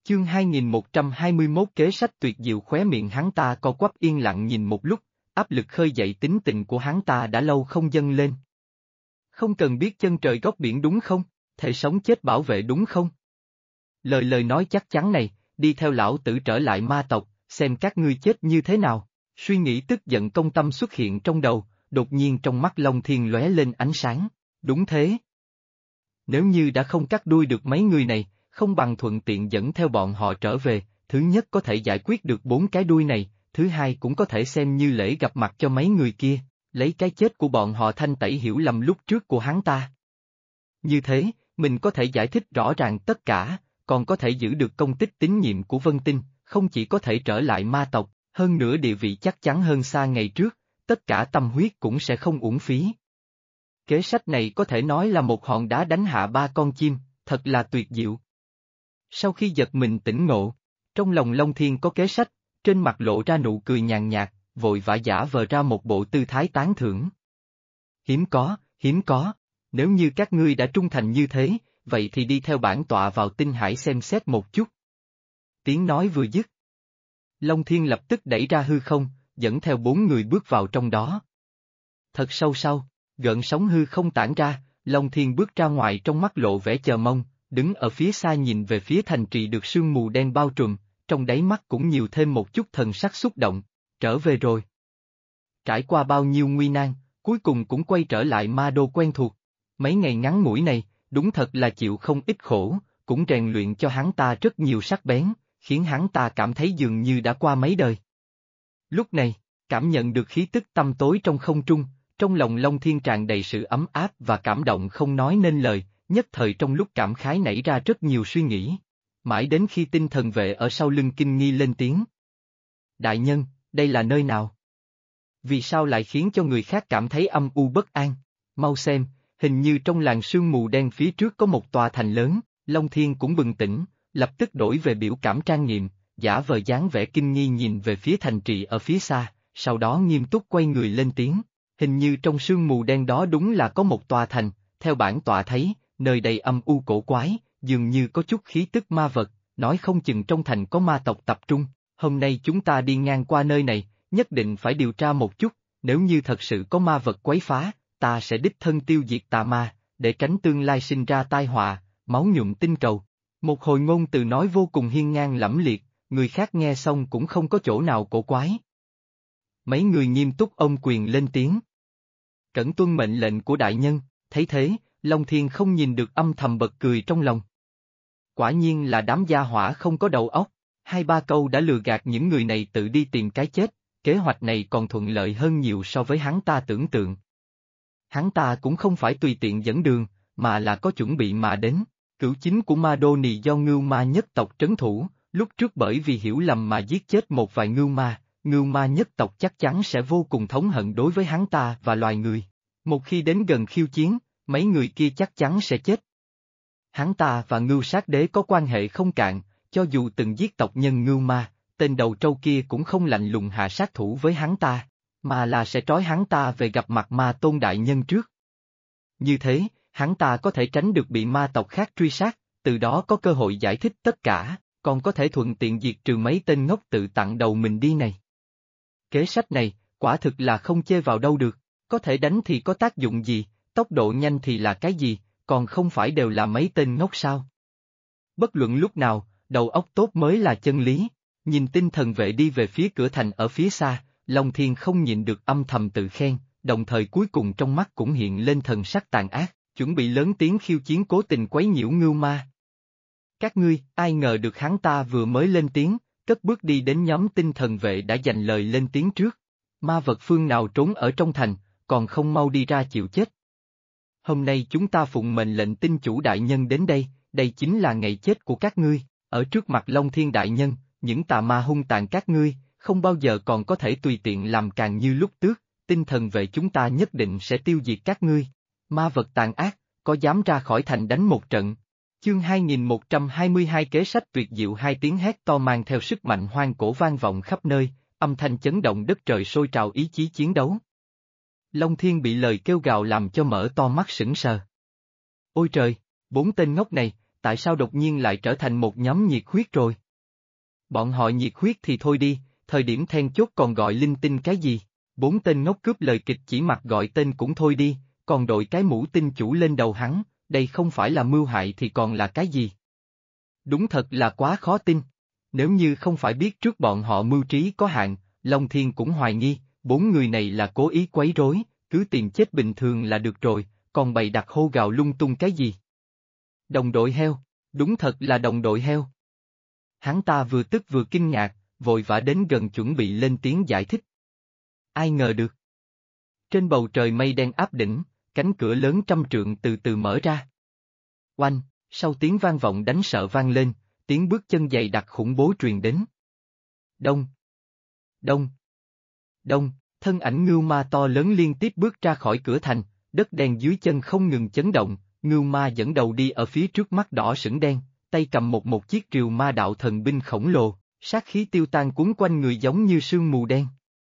Chương 2121 kế sách tuyệt diệu khóe miệng hắn ta co quắp yên lặng nhìn một lúc, áp lực khơi dậy tính tình của hắn ta đã lâu không dâng lên. Không cần biết chân trời góc biển đúng không, thể sống chết bảo vệ đúng không? Lời nói chắc chắn này, đi theo lão tử trở lại ma tộc, xem các ngươi chết như thế nào. Suy nghĩ tức giận công tâm xuất hiện trong đầu, đột nhiên trong mắt Long Thiên lóe lên ánh sáng. Đúng thế. Nếu như đã không cắt đuôi được mấy người này, không bằng thuận tiện dẫn theo bọn họ trở về, thứ nhất có thể giải quyết được 4 cái đuôi này, thứ hai cũng có thể xem như lễ gặp mặt cho mấy người kia, lấy cái chết của bọn họ thanh tẩy hiểu lầm lúc trước của hắn ta. Như thế, mình có thể giải thích rõ ràng tất cả, còn có thể giữ được công tích tín nhiệm của Vân Tinh, không chỉ có thể trở lại ma tộc, hơn nữa địa vị chắc chắn hơn xa ngày trước, tất cả tâm huyết cũng sẽ không uổng phí. Kế sách này có thể nói là một hòn đá đánh hạ 3 con chim, thật là tuyệt diệu. Sau khi giật mình tỉnh ngộ, trong lòng Long Thiên có kế sách, trên mặt lộ ra nụ cười nhàn nhạt, vội vã giả vờ ra một bộ tư thái tán thưởng. Hiếm có, nếu như các ngươi đã trung thành như thế, vậy thì đi theo bản tọa vào Tinh Hải xem xét một chút. Tiếng nói vừa dứt. Long Thiên lập tức đẩy ra hư không, dẫn theo 4 người bước vào trong đó. Thật sâu sau, gợn sóng hư không tản ra, Long Thiên bước ra ngoài trong mắt lộ vẻ chờ mong, đứng ở phía xa nhìn về phía thành trì được sương mù đen bao trùm, trong đáy mắt cũng nhiều thêm một chút thần sắc xúc động, trở về rồi. Trải qua bao nhiêu nguy nan, cuối cùng cũng quay trở lại ma đô quen thuộc. Mấy ngày ngắn ngủi này, đúng thật là chịu không ít khổ, cũng rèn luyện cho hắn ta rất nhiều sắc bén, khiến hắn ta cảm thấy dường như đã qua mấy đời. Lúc này, cảm nhận được khí tức tăm tối trong không trung, trong lòng Long Thiên tràn đầy sự ấm áp và cảm động không nói nên lời, nhất thời trong lúc cảm khái nảy ra rất nhiều suy nghĩ. Mãi đến khi tinh thần vệ ở sau lưng kinh nghi lên tiếng. Đại nhân, đây là nơi nào? Vì sao lại khiến cho người khác cảm thấy âm u bất an? Mau xem, hình như trong làn sương mù đen phía trước có một tòa thành lớn, Long Thiên cũng bừng tỉnh, lập tức đổi về biểu cảm trang nghiêm, giả vờ dáng vẻ kinh nghi nhìn về phía thành trì ở phía xa, sau đó nghiêm túc quay người lên tiếng. Hình như trong sương mù đen đó đúng là có một tòa thành, theo bản tọa thấy, nơi đây âm u cổ quái, dường như có chút khí tức ma vật, nói không chừng trong thành có ma tộc tập trung, hôm nay chúng ta đi ngang qua nơi này, nhất định phải điều tra một chút, nếu như thật sự có ma vật quấy phá, ta sẽ đích thân tiêu diệt tà ma, để tránh tương lai sinh ra tai họa, máu nhuộm tinh cầu. Một hồi ngôn từ nói vô cùng hiên ngang lẫm liệt, người khác nghe xong cũng không có chỗ nào cổ quái. Mấy người nghiêm túc ôm quyền lên tiếng. Cẩn tuân mệnh lệnh của đại nhân, thấy thế, Long Thiên không nhìn được âm thầm bật cười trong lòng. Quả nhiên là đám gia hỏa không có đầu óc, 2-3 câu đã lừa gạt những người này tự đi tìm cái chết, kế hoạch này còn thuận lợi hơn nhiều so với hắn ta tưởng tượng. Hắn ta cũng không phải tùy tiện dẫn đường, mà là có chuẩn bị mà đến. Cửu chính của Ma Đô Nì do Ngưu Ma nhất tộc trấn thủ, lúc trước bởi vì hiểu lầm mà giết chết một vài Ngưu Ma nhất tộc chắc chắn sẽ vô cùng thống hận đối với hắn ta và loài người. Một khi đến gần khiêu chiến, mấy người kia chắc chắn sẽ chết. Hắn ta và Ngưu Sát Đế có quan hệ không cạn, cho dù từng giết tộc nhân Ngưu Ma, tên đầu trâu kia cũng không lạnh lùng hạ sát thủ với hắn ta, mà là sẽ trói hắn ta về gặp mặt Ma Tôn đại nhân trước. Như thế, hắn ta có thể tránh được bị ma tộc khác truy sát, từ đó có cơ hội giải thích tất cả, còn có thể thuận tiện diệt trừ mấy tên ngốc tự tặng đầu mình đi này. Kế sách này, quả thực là không chê vào đâu được, có thể đánh thì có tác dụng gì, tốc độ nhanh thì là cái gì, còn không phải đều là mấy tên ngốc sao? Bất luận lúc nào, đầu óc tốt mới là chân lý, nhìn tinh thần vệ đi về phía cửa thành ở phía xa, Long Thiên không nhịn được âm thầm tự khen, đồng thời cuối cùng trong mắt cũng hiện lên thần sắc tàn ác, chuẩn bị lớn tiếng khiêu chiến cố tình quấy nhiễu Ngưu Ma. Các ngươi, ai ngờ được hắn ta vừa mới lên tiếng, cất bước đi đến nhóm tinh thần vệ đã dành lời lên tiếng trước. Ma vật phương nào trốn ở trong thành, còn không mau đi ra chịu chết. Hôm nay chúng ta phụng mệnh lệnh tinh chủ đại nhân đến đây, đây chính là ngày chết của các ngươi, ở trước mặt Long Thiên đại nhân, những tà ma hung tàn các ngươi, không bao giờ còn có thể tùy tiện làm càng như lúc trước, tinh thần vệ chúng ta nhất định sẽ tiêu diệt các ngươi. Ma vật tàn ác, có dám ra khỏi thành đánh một trận. Chương 2122 kế sách tuyệt diệu, hai tiếng hét to mang theo sức mạnh hoang cổ vang vọng khắp nơi, âm thanh chấn động đất trời sôi trào ý chí chiến đấu. Long Thiên bị lời kêu gào làm cho mở to mắt sững sờ. Ôi trời, 4 tên ngốc này, tại sao đột nhiên lại trở thành một nhóm nhiệt huyết rồi? Bọn họ nhiệt huyết thì thôi đi, thời điểm then chốt còn gọi linh tinh cái gì? Bốn tên ngốc cướp lời kịch chỉ mặc gọi tên cũng thôi đi, còn đội cái mũ tinh chủ lên đầu hắn, đây không phải là mưu hại thì còn là cái gì? Đúng thật là quá khó tin. Nếu như không phải biết trước bọn họ mưu trí có hạn, Long Thiên cũng hoài nghi, bốn người này là cố ý quấy rối, cứ tìm chết bình thường là được rồi, còn bày đặt hô gào lung tung cái gì? Đồng đội heo, đúng thật là đồng đội heo. Hắn ta vừa tức vừa kinh ngạc, vội vã đến gần chuẩn bị lên tiếng giải thích. Ai ngờ được. Trên bầu trời mây đen áp đỉnh, cánh cửa lớn 100 trượng từ từ mở ra. Oanh, sau tiếng vang vọng đánh sợ vang lên, tiếng bước chân dày đặc khủng bố truyền đến. Đông, đông, đông, thân ảnh ngưu ma to lớn liên tiếp bước ra khỏi cửa thành, đất đen dưới chân không ngừng chấn động, ngưu ma dẫn đầu đi ở phía trước mắt đỏ sẫm đen, tay cầm một chiếc rìu ma đạo thần binh khổng lồ, sát khí tiêu tan cuốn quanh người giống như sương mù đen.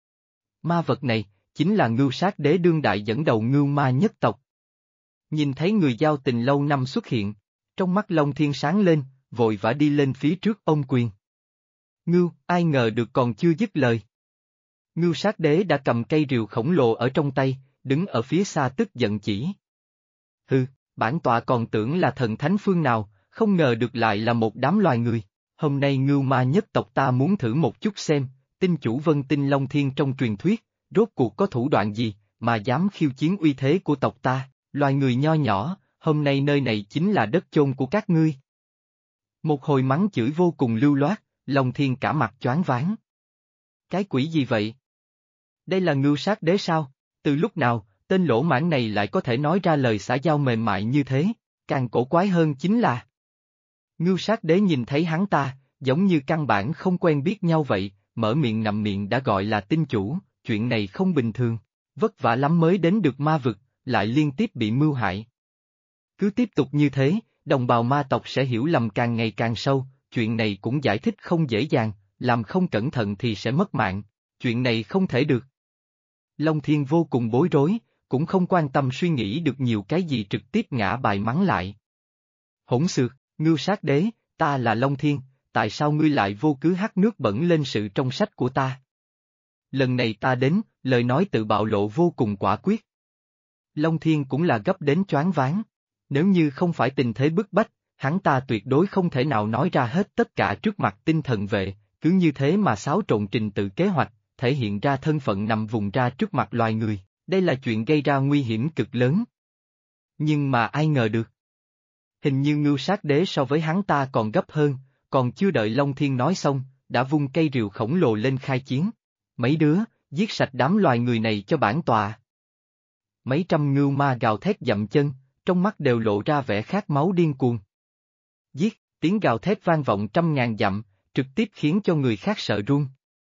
Ma vật này, chính là ngưu sát đế đương đại dẫn đầu ngưu ma nhất tộc. Nhìn thấy người giao tình lâu năm xuất hiện, trong mắt Long Thiên sáng lên, vội vã đi lên phía trước ôm quyền. Ngưu, ai ngờ được còn chưa dứt lời. Ngưu sát đế đã cầm cây rìu khổng lồ ở trong tay, đứng ở phía xa tức giận chỉ. Hừ, bản tọa còn tưởng là thần thánh phương nào, không ngờ được lại là một đám loài người. Hôm nay ngưu ma nhất tộc ta muốn thử một chút xem, tinh chủ Vân Tinh Long Thiên trong truyền thuyết, rốt cuộc có thủ đoạn gì, mà dám khiêu chiến uy thế của tộc ta, loài người nho nhỏ, hôm nay nơi này chính là đất chôn của các ngươi. Một hồi mắng chửi vô cùng lưu loát, Long Thiên cả mặt choáng váng. Cái quỷ gì vậy? Đây là ngưu sát đế sao? Từ lúc nào, tên lỗ mãng này lại có thể nói ra lời xã giao mềm mại như thế, càng cổ quái hơn chính là. Ngưu sát đế nhìn thấy hắn ta, giống như căn bản không quen biết nhau vậy, mở miệng ngậm miệng đã gọi là tinh chủ, chuyện này không bình thường, vất vả lắm mới đến được ma vực, lại liên tiếp bị mưu hại. Cứ tiếp tục như thế, đồng bào ma tộc sẽ hiểu lầm càng ngày càng sâu, chuyện này cũng giải thích không dễ dàng, làm không cẩn thận thì sẽ mất mạng, chuyện này không thể được. Long Thiên vô cùng bối rối, cũng không quan tâm suy nghĩ được nhiều cái gì trực tiếp ngã bài mắng lại. Hỗn xược, ngưu sát đế, ta là Long Thiên, tại sao ngươi lại vô cớ hắt nước bẩn lên sự trong sách của ta? Lần này ta đến, lời nói tự bạo lộ vô cùng quả quyết. Long Thiên cũng là gấp đến choáng váng. Nếu như không phải tình thế bức bách, hắn ta tuyệt đối không thể nào nói ra hết tất cả trước mặt tinh thần vệ, cứ như thế mà xáo trộn trình tự kế hoạch, thể hiện ra thân phận nằm vùng ra trước mặt loài người, đây là chuyện gây ra nguy hiểm cực lớn. Nhưng mà ai ngờ được. Hình như ngưu sát đế so với hắn ta còn gấp hơn, còn chưa đợi Long Thiên nói xong, đã vung cây rìu khổng lồ lên khai chiến. Mấy đứa, giết sạch đám loài người này cho bản tọa. Mấy trăm ngưu ma gào thét dậm chân, trong mắt đều lộ ra vẻ khát máu điên cuồng. Giết, tiếng gào thét vang vọng 100.000 dặm, trực tiếp khiến cho người khác sợ run.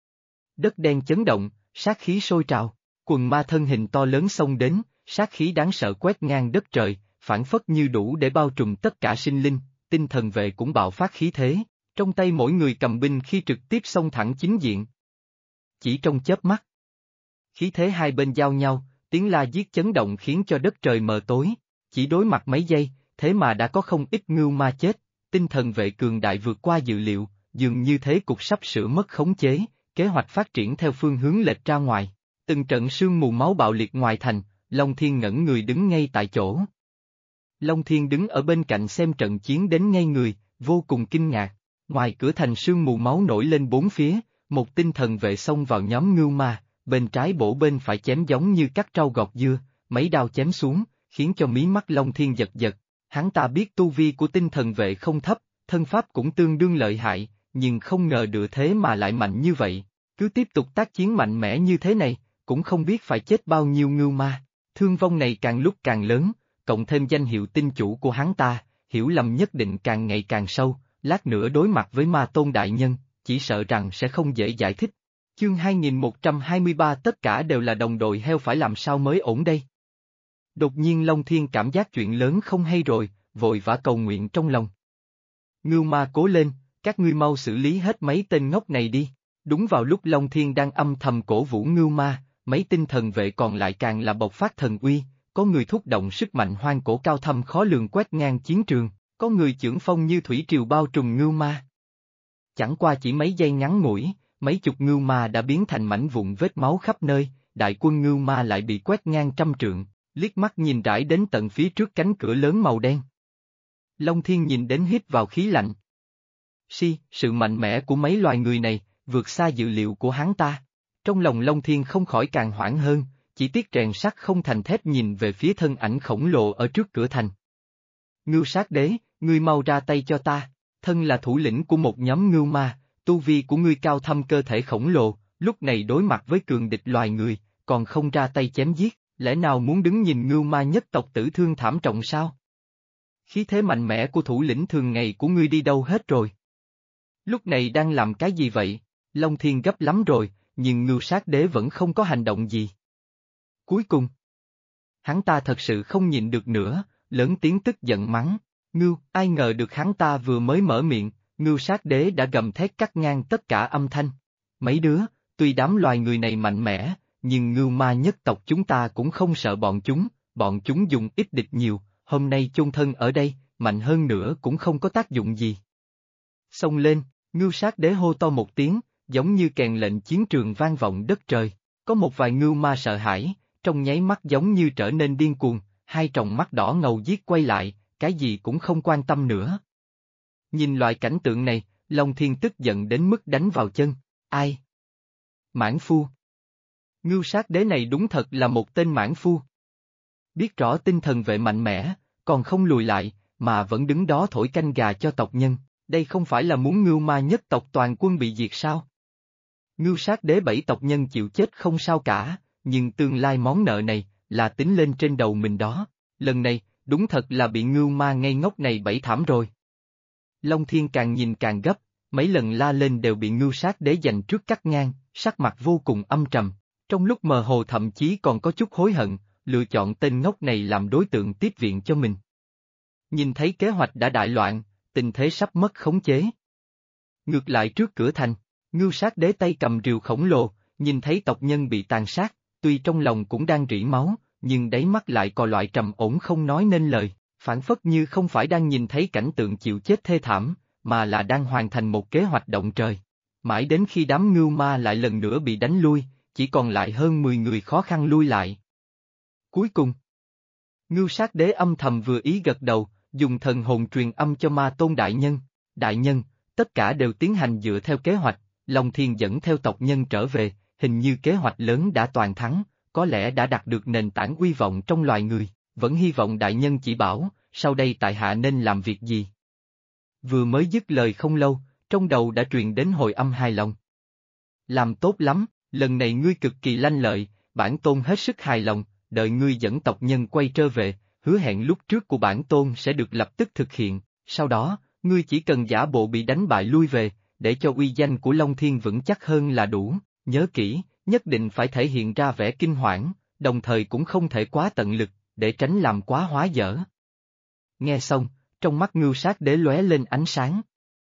Đất đen chấn động, sát khí sôi trào, quần ma thân hình to lớn xông đến, sát khí đáng sợ quét ngang đất trời, phảng phất như đủ để bao trùm tất cả sinh linh, tinh thần vệ cũng bạo phát khí thế, trong tay mỗi người cầm binh khi trực tiếp xông thẳng chính diện. Chỉ trong chớp mắt, khí thế hai bên giao nhau, tiếng la giết chấn động khiến cho đất trời mờ tối, chỉ đối mặt mấy giây, thế mà đã có không ít ngưu ma chết, tinh thần vệ cường đại vượt qua dự liệu, dường như thế cục sắp sửa mất khống chế, kế hoạch phát triển theo phương hướng lệch ra ngoài. Từng trận sương mù máu bạo liệt ngoài thành, Long Thiên ngẩn người đứng ngay tại chỗ. Long Thiên đứng ở bên cạnh xem trận chiến đến ngay người, vô cùng kinh ngạc. Ngoài cửa thành sương mù máu nổi lên bốn phía, một tinh thần vệ xông vào nhóm ngưu ma, bên trái bổ bên phải chém giống như cắt rau gọt dưa, mấy đao chém xuống, khiến cho mí mắt Long Thiên giật giật. Hắn ta biết tu vi của tinh thần vệ không thấp, thân pháp cũng tương đương lợi hại, nhưng không ngờ được thế mà lại mạnh như vậy. Cứ tiếp tục tác chiến mạnh mẽ như thế này, cũng không biết phải chết bao nhiêu ngưu ma. Thương vong này càng lúc càng lớn, cộng thêm danh hiệu tinh chủ của hắn ta, hiểu lầm nhất định càng ngày càng sâu, lát nữa đối mặt với ma tôn đại nhân, chỉ sợ rằng sẽ không dễ giải thích. Chương 2123 tất cả đều là đồng đội heo phải làm sao mới ổn đây? Đột nhiên Long Thiên cảm giác chuyện lớn không hay rồi, vội vã cầu nguyện trong lòng. Ngưu ma cố lên, các ngươi mau xử lý hết mấy tên ngốc này đi. Đúng vào lúc Long Thiên đang âm thầm cổ vũ ngưu ma, mấy tinh thần vệ còn lại càng là bộc phát thần uy, có người thúc động sức mạnh hoang cổ cao thâm khó lường quét ngang chiến trường, Có người chưởng phong như thủy triều bao trùm ngưu ma. Chẳng qua chỉ mấy giây ngắn ngủi, mấy chục ngưu ma đã biến thành mảnh vụn vết máu khắp nơi, đại quân ngưu ma lại bị quét ngang trăm trượng, liếc mắt nhìn rải đến tận phía trước cánh cửa lớn màu đen. Long Thiên nhìn đến hít vào khí lạnh. Sự mạnh mẽ của mấy loài người này, vượt xa dự liệu của hắn ta. Trong lòng Long Thiên không khỏi càng hoảng hơn, chỉ tiếc rèn sắt không thành thép nhìn về phía thân ảnh khổng lồ ở trước cửa thành. Ngưu Sát Đế, ngươi mau ra tay cho ta, thân là thủ lĩnh của một nhóm ngưu ma, tu vi của ngươi cao thâm cơ thể khổng lồ, lúc này đối mặt với cường địch loài người, còn không ra tay chém giết, lẽ nào muốn đứng nhìn ngưu ma nhất tộc tử thương thảm trọng sao? Khí thế mạnh mẽ của thủ lĩnh thường ngày của ngươi đi đâu hết rồi? Lúc này đang làm cái gì vậy? Long Thiên gấp lắm rồi, nhưng Ngưu Sát Đế vẫn không có hành động gì. Cuối cùng, hắn ta thật sự không nhịn được nữa, lớn tiếng tức giận mắng. Ngưu, ai ngờ được hắn ta vừa mới mở miệng, Ngưu Sát Đế đã gầm thét cắt ngang tất cả âm thanh. Mấy đứa, tuy đám loài người này mạnh mẽ, nhưng ngưu ma nhất tộc chúng ta cũng không sợ bọn chúng dùng ít địch nhiều, hôm nay chôn thân ở đây, mạnh hơn nữa cũng không có tác dụng gì. Xông lên, Ngưu Sát Đế hô to một tiếng, giống như kèn lệnh chiến trường vang vọng đất trời. Có một vài ngưu ma sợ hãi, trong nháy mắt giống như trở nên điên cuồng, hai tròng mắt đỏ ngầu giết quay lại, cái gì cũng không quan tâm nữa. Nhìn loại cảnh tượng này, Long Thiên tức giận đến mức đánh vào chân. Ai? Mãn phu. Ngưu Sát Đế này đúng thật là một tên mãn phu. Biết rõ tinh thần vệ mạnh mẽ, còn không lùi lại, mà vẫn đứng đó thổi canh gà cho tộc nhân, đây không phải là muốn ngưu ma nhất tộc toàn quân bị diệt sao? Ngưu Sát Đế 7 tộc nhân chịu chết không sao cả, nhưng tương lai món nợ này, là tính lên trên đầu mình đó, lần này, đúng thật là bị ngưu ma ngây ngốc này bẫy thảm rồi. Long Thiên càng nhìn càng gấp, mấy lần la lên đều bị Ngưu Sát Đế giành trước cắt ngang, sắc mặt vô cùng âm trầm, trong lúc mơ hồ thậm chí còn có chút hối hận, lựa chọn tên ngốc này làm đối tượng tiếp viện cho mình. Nhìn thấy kế hoạch đã đại loạn, tình thế sắp mất khống chế. Ngược lại trước cửa thành, Ngưu Sát Đế tay cầm rìu khổng lồ, nhìn thấy tộc nhân bị tàn sát, tuy trong lòng cũng đang rỉ máu, nhưng đáy mắt lại có loại trầm ổn không nói nên lời, phản phất như không phải đang nhìn thấy cảnh tượng chịu chết thê thảm, mà là đang hoàn thành một kế hoạch động trời. Mãi đến khi đám ngưu ma lại lần nữa bị đánh lui, chỉ còn lại hơn 10 người khó khăn lui lại. Cuối cùng, Ngưu Sát Đế âm thầm vừa ý gật đầu, dùng thần hồn truyền âm cho Ma Tôn Đại Nhân. Đại Nhân, tất cả đều tiến hành dựa theo kế hoạch, Long Thiên dẫn theo tộc nhân trở về, hình như kế hoạch lớn đã toàn thắng, có lẽ đã đạt được nền tảng uy vọng trong loài người, vẫn hy vọng Đại Nhân chỉ bảo, sau đây tại hạ nên làm việc gì. Vừa mới dứt lời không lâu, trong đầu đã truyền đến hồi âm hài lòng. Làm tốt lắm, lần này ngươi cực kỳ lanh lợi, bản tôn hết sức hài lòng, đợi ngươi dẫn tộc nhân quay trở về, hứa hẹn lúc trước của bản tôn sẽ được lập tức thực hiện, sau đó, ngươi chỉ cần giả bộ bị đánh bại lui về, để cho uy danh của Long Thiên vững chắc hơn là đủ, nhớ kỹ, nhất định phải thể hiện ra vẻ kinh hoảng, đồng thời cũng không thể quá tận lực, để tránh làm quá hóa dở. Nghe xong, trong mắt Ngưu Sát Đế lóe lên ánh sáng.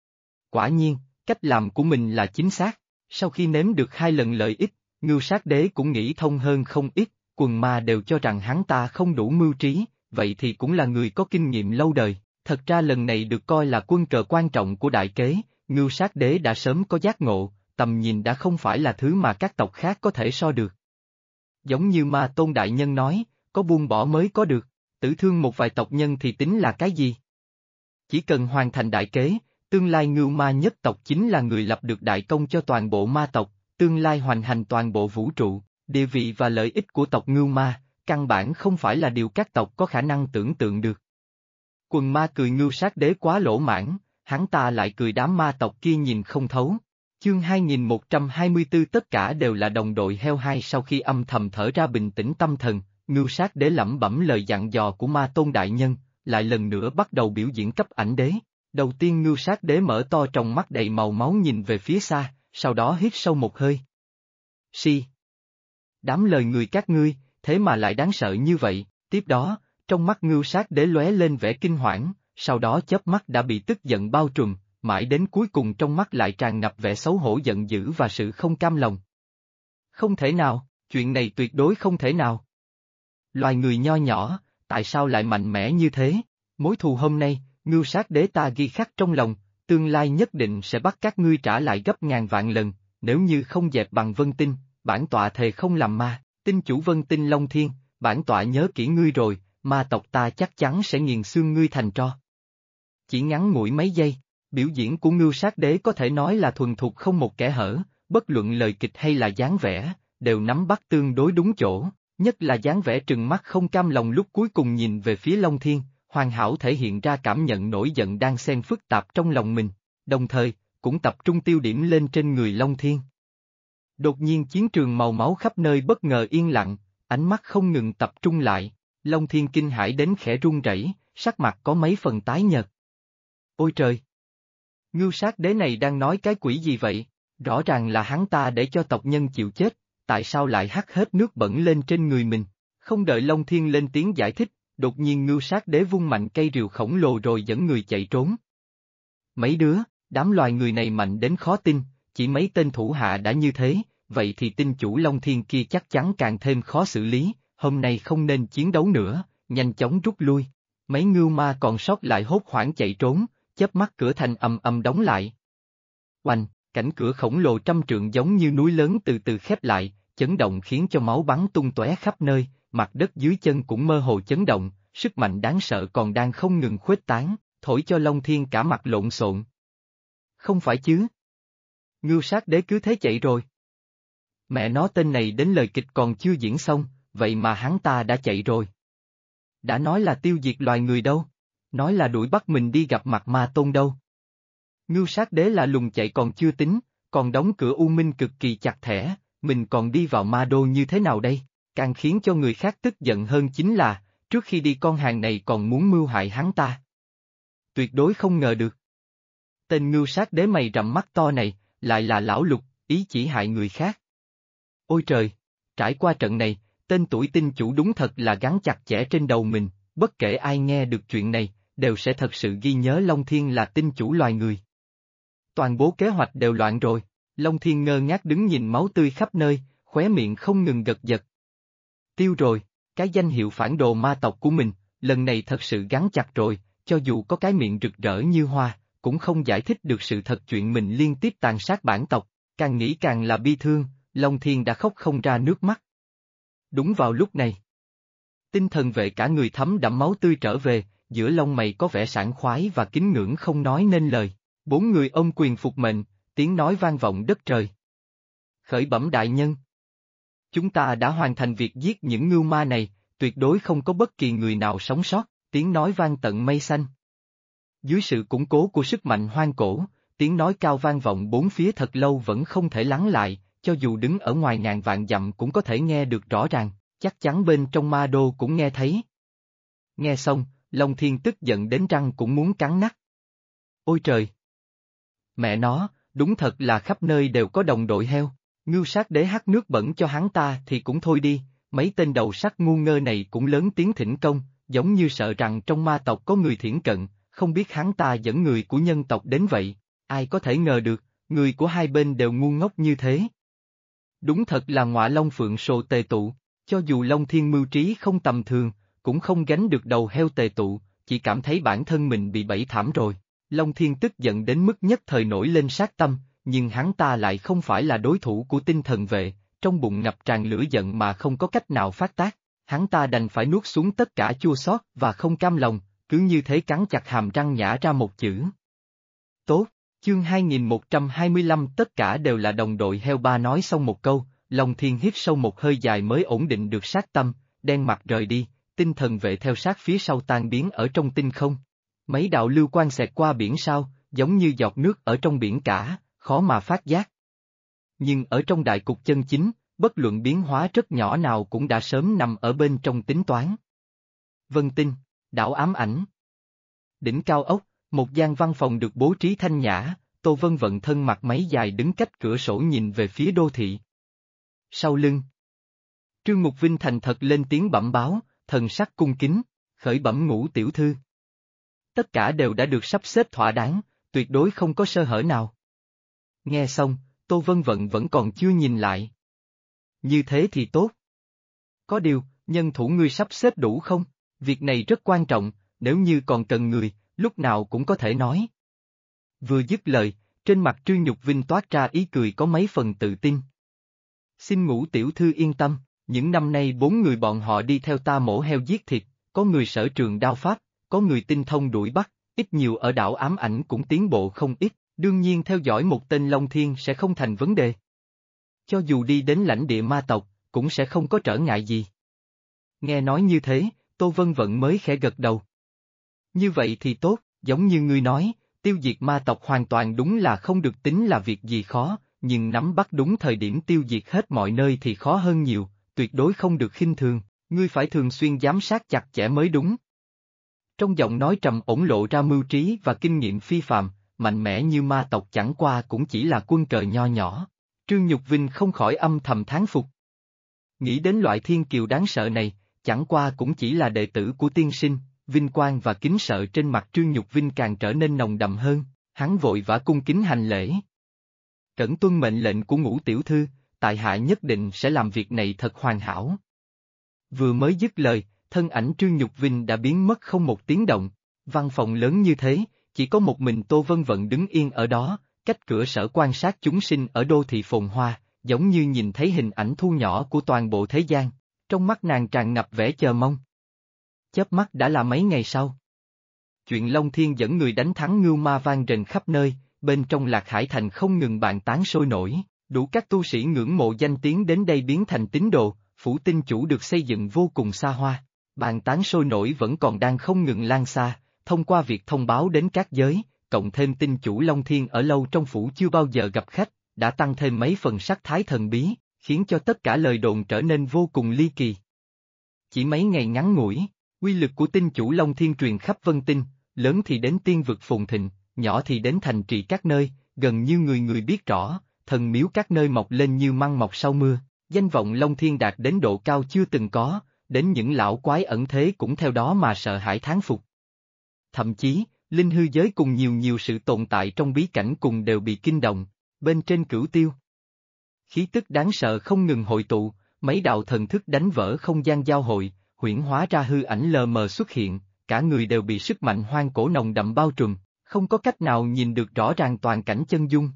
Quả nhiên, cách làm của mình là chính xác, sau khi nếm được 2 lần lợi ích, Ngưu Sát Đế cũng nghĩ thông hơn không ít, quần ma đều cho rằng hắn ta không đủ mưu trí, vậy thì cũng là người có kinh nghiệm lâu đời, thật ra lần này được coi là quân cờ quan trọng của đại kế, Ngưu Sát Đế đã sớm có giác ngộ, tầm nhìn đã không phải là thứ mà các tộc khác có thể so được. Giống như Ma Tôn Đại Nhân nói, có buông bỏ mới có được, tử thương một vài tộc nhân thì tính là cái gì? Chỉ cần hoàn thành đại kế, tương lai ngưu ma nhất tộc chính là người lập được đại công cho toàn bộ ma tộc, tương lai hoành hành toàn bộ vũ trụ, địa vị và lợi ích của tộc ngưu ma, căn bản không phải là điều các tộc có khả năng tưởng tượng được. Quần ma cười Ngưu Sát Đế quá lỗ mãn, hắn ta lại cười đám ma tộc kia nhìn không thấu. Chương 2124 tất cả đều là đồng đội heo hai. Sau khi âm thầm thở ra bình tĩnh tâm thần, Ngưu Sát Đế lẩm bẩm lời dặn dò của Ma Tôn Đại Nhân, lại lần nữa bắt đầu biểu diễn cấp ảnh đế. Đầu tiên Ngưu Sát Đế mở to tròng mắt đầy màu máu nhìn về phía xa, sau đó hít sâu một hơi. Đám lời người các ngươi, thế mà lại đáng sợ như vậy, tiếp đó, trong mắt Ngưu Sát Đế lóe lên vẻ kinh hoảng, sau đó chớp mắt đã bị tức giận bao trùm, mãi đến cuối cùng trong mắt lại tràn ngập vẻ xấu hổ giận dữ và sự không cam lòng. Không thể nào, chuyện này tuyệt đối không thể nào. Loài người nho nhỏ, tại sao lại mạnh mẽ như thế? Mối thù hôm nay, Ngưu Sát Đế ta ghi khắc trong lòng, tương lai nhất định sẽ bắt các ngươi trả lại gấp ngàn vạn lần, nếu như không dẹp bằng Vân Tinh, bản tọa thề không làm ma, tinh chủ Vân Tinh Long Thiên, bản tọa nhớ kỹ ngươi rồi, ma tộc ta chắc chắn sẽ nghiền xương ngươi thành tro. Chỉ ngắn ngủi mấy giây, biểu diễn của Ngưu Sát Đế có thể nói là thuần thục không một kẽ hở, bất luận lời kịch hay là dáng vẻ, đều nắm bắt tương đối đúng chỗ, nhất là dáng vẻ trừng mắt không cam lòng lúc cuối cùng nhìn về phía Long Thiên, hoàn hảo thể hiện ra cảm nhận nổi giận đang xen phức tạp trong lòng mình, đồng thời, cũng tập trung tiêu điểm lên trên người Long Thiên. Đột nhiên chiến trường màu máu khắp nơi bất ngờ yên lặng, ánh mắt không ngừng tập trung lại, Long Thiên kinh hãi đến khẽ run rẩy, sắc mặt có mấy phần tái nhợt. Ôi trời! Ngưu Sát Đế này đang nói cái quỷ gì vậy? Rõ ràng là hắn ta để cho tộc nhân chịu chết, tại sao lại hắt hết nước bẩn lên trên người mình? Không đợi Long Thiên lên tiếng giải thích, đột nhiên Ngưu Sát Đế vung mạnh cây rìu khổng lồ rồi dẫn người chạy trốn. Mấy đứa, đám loài người này mạnh đến khó tin, chỉ mấy tên thủ hạ đã như thế, vậy thì tinh chủ Long Thiên kia chắc chắn càng thêm khó xử lý, hôm nay không nên chiến đấu nữa, nhanh chóng rút lui. Mấy ngưu ma còn sót lại hốt hoảng chạy trốn, chớp mắt cửa thành ầm ầm đóng lại. Oanh, cảnh cửa khổng lồ trăm trượng giống như núi lớn từ từ khép lại, chấn động khiến cho máu bắn tung tóe khắp nơi, mặt đất dưới chân cũng mơ hồ chấn động, sức mạnh đáng sợ còn đang không ngừng khuếch tán, thổi cho Long Thiên cả mặt lộn xộn. Không phải chứ? Ngưu Sát Đế cứ thế chạy rồi. Mẹ nó tên này đến lời kịch còn chưa diễn xong, vậy mà hắn ta đã chạy rồi. Đã nói là tiêu diệt loài người đâu, nói là đuổi bắt mình đi gặp mặt ma tôn đâu. Ngưu Sát Đế là lùng chạy còn chưa tính, còn đóng cửa U Minh cực kỳ chặt chẽ, mình còn đi vào ma đô như thế nào đây? Càng khiến cho người khác tức giận hơn chính là, trước khi đi con hàng này còn muốn mưu hại hắn ta. Tuyệt đối không ngờ được. Tên Ngưu Sát Đế mày rậm mắt to này, lại là lão lục, ý chỉ hại người khác. Ôi trời, trải qua trận này, tên tuổi tinh chủ đúng thật là gắn chặt chẽ trên đầu mình, bất kể ai nghe được chuyện này, đều sẽ thật sự ghi nhớ Long Thiên là tinh chủ loài người. Toàn bộ kế hoạch đều loạn rồi, Long Thiên ngơ ngác đứng nhìn máu tươi khắp nơi, khóe miệng không ngừng gật giật. Tiêu rồi, cái danh hiệu phản đồ ma tộc của mình, lần này thật sự gắn chặt rồi, cho dù có cái miệng rực rỡ như hoa, cũng không giải thích được sự thật chuyện mình liên tiếp tàn sát bản tộc, càng nghĩ càng là bi thương, Long Thiên đã khóc không ra nước mắt. Đúng vào lúc này, tinh thần vệ cả người thấm đẫm máu tươi trở về, giữa lông mày có vẻ sảng khoái và kính ngưỡng không nói nên lời, bốn người ôm quyền phục mệnh, tiếng nói vang vọng đất trời. Khởi bẩm đại nhân. Chúng ta đã hoàn thành việc giết những ngưu ma này, tuyệt đối không có bất kỳ người nào sống sót, tiếng nói vang tận mây xanh. Dưới sự củng cố của sức mạnh hoang cổ, tiếng nói cao vang vọng bốn phía thật lâu vẫn không thể lắng lại, cho dù đứng ở ngoài ngàn vạn dặm cũng có thể nghe được rõ ràng, chắc chắn bên trong ma đô cũng nghe thấy. Nghe xong, Long Thiên tức giận đến răng cũng muốn cắn nát. Ôi trời! Mẹ nó, đúng thật là khắp nơi đều có đồng đội heo, Ngưu Sát Đế hắt nước bẩn cho hắn ta thì cũng thôi đi, mấy tên đầu sắt ngu ngơ này cũng lớn tiếng thỉnh công, giống như sợ rằng trong ma tộc có người thiển cận, không biết hắn ta dẫn người của nhân tộc đến vậy, ai có thể ngờ được, người của hai bên đều ngu ngốc như thế. Đúng thật là ngọa long phượng sồ tề tụ, cho dù Long Thiên mưu trí không tầm thường, cũng không gánh được đầu heo tề tụ, chỉ cảm thấy bản thân mình bị bẫy thảm rồi. Long Thiên tức giận đến mức nhất thời nổi lên sát tâm, nhưng hắn ta lại không phải là đối thủ của tinh thần vệ, trong bụng ngập tràn lửa giận mà không có cách nào phát tác, hắn ta đành phải nuốt xuống tất cả chua xót và không cam lòng, cứ như thế cắn chặt hàm răng nhả ra một chữ. Tốt, chương 2125 tất cả đều là đồng đội heo ba nói xong một câu, Long Thiên hít sâu một hơi dài mới ổn định được sát tâm, đen mặt rời đi, tinh thần vệ theo sát phía sau tan biến ở trong tinh không. Mấy đạo lưu quang xẹt qua biển sao, giống như giọt nước ở trong biển cả, khó mà phát giác. Nhưng ở trong đại cục chân chính, bất luận biến hóa rất nhỏ nào cũng đã sớm nằm ở bên trong tính toán. Vân Tinh, đảo ám ảnh. Đỉnh cao ốc, một gian văn phòng được bố trí thanh nhã, Tô Vân vận thân mặt máy dài đứng cách cửa sổ nhìn về phía đô thị. Sau lưng, Trương Mục Vinh thành thật lên tiếng bẩm báo, thần sắc cung kính, khởi bẩm Ngũ tiểu thư. Tất cả đều đã được sắp xếp thỏa đáng, tuyệt đối không có sơ hở nào. Nghe xong, Tô Vân Vận vẫn còn chưa nhìn lại. Như thế thì tốt. Có điều, nhân thủ ngươi sắp xếp đủ không? Việc này rất quan trọng, nếu như còn cần người, lúc nào cũng có thể nói. Vừa dứt lời, trên mặt Trương Nhục Vinh toát ra ý cười có mấy phần tự tin. Xin Ngũ tiểu thư yên tâm, những năm nay 4 người bọn họ đi theo ta mổ heo giết thịt, có người sở trường đao pháp, có người tinh thông đuổi bắt, ít nhiều ở đảo ám ảnh cũng tiến bộ không ít, đương nhiên theo dõi một tên Long Thiên sẽ không thành vấn đề. Cho dù đi đến lãnh địa ma tộc, cũng sẽ không có trở ngại gì. Nghe nói như thế, Tô Vân Vận mới khẽ gật đầu. Như vậy thì tốt, giống như ngươi nói, tiêu diệt ma tộc hoàn toàn đúng là không được tính là việc gì khó, nhưng nắm bắt đúng thời điểm tiêu diệt hết mọi nơi thì khó hơn nhiều, tuyệt đối không được khinh thường, ngươi phải thường xuyên giám sát chặt chẽ mới đúng. Trong giọng nói trầm ổn lộ ra mưu trí và kinh nghiệm phi phàm, mạnh mẽ như ma tộc chẳng qua cũng chỉ là quân cờ nho nhỏ. Trương Nhục Vinh không khỏi âm thầm thán phục. Nghĩ đến loại thiên kiều đáng sợ này, chẳng qua cũng chỉ là đệ tử của tiên sinh, vinh quang và kính sợ trên mặt Trương Nhục Vinh càng trở nên nồng đậm hơn, hắn vội vã cung kính hành lễ. Cẩn tuân mệnh lệnh của Ngũ tiểu thư, tại hạ nhất định sẽ làm việc này thật hoàn hảo. Vừa mới dứt lời, thân ảnh Trương Nhục Vinh đã biến mất không một tiếng động, văn phòng lớn như thế, chỉ có một mình Tô Vân Vận đứng yên ở đó, cách cửa sở quan sát chúng sinh ở đô thị phồn hoa, giống như nhìn thấy hình ảnh thu nhỏ của toàn bộ thế gian, trong mắt nàng tràn ngập vẻ chờ mong. Chớp mắt đã là mấy ngày sau. Chuyện Long Thiên dẫn người đánh thắng Ngưu Ma vang rền khắp nơi, bên trong Lạc Hải Thành không ngừng bàn tán sôi nổi, đủ các tu sĩ ngưỡng mộ danh tiếng đến đây biến thành tín đồ, phủ tinh chủ được xây dựng vô cùng xa hoa. Bàn tán sôi nổi vẫn còn đang không ngừng lan xa, thông qua việc thông báo đến các giới, cộng thêm tinh chủ Long Thiên ở lâu trong phủ chưa bao giờ gặp khách, đã tăng thêm mấy phần sắc thái thần bí, khiến cho tất cả lời đồn trở nên vô cùng ly kỳ. Chỉ mấy ngày ngắn ngủi, uy lực của tinh chủ Long Thiên truyền khắp vân tinh, lớn thì đến tiên vực phồn thịnh, nhỏ thì đến thành trì các nơi, gần như người người biết rõ, thần miếu các nơi mọc lên như măng mọc sau mưa, danh vọng Long Thiên đạt đến độ cao chưa từng có, đến những lão quái ẩn thế cũng theo đó mà sợ hãi thán phục. Thậm chí, linh hư giới cùng nhiều sự tồn tại trong bí cảnh cùng đều bị kinh động, bên trên cửu tiêu. Khí tức đáng sợ không ngừng hội tụ, mấy đạo thần thức đánh vỡ không gian giao hội, huyễn hóa ra hư ảnh lờ mờ xuất hiện, cả người đều bị sức mạnh hoang cổ nồng đậm bao trùm, không có cách nào nhìn được rõ ràng toàn cảnh chân dung.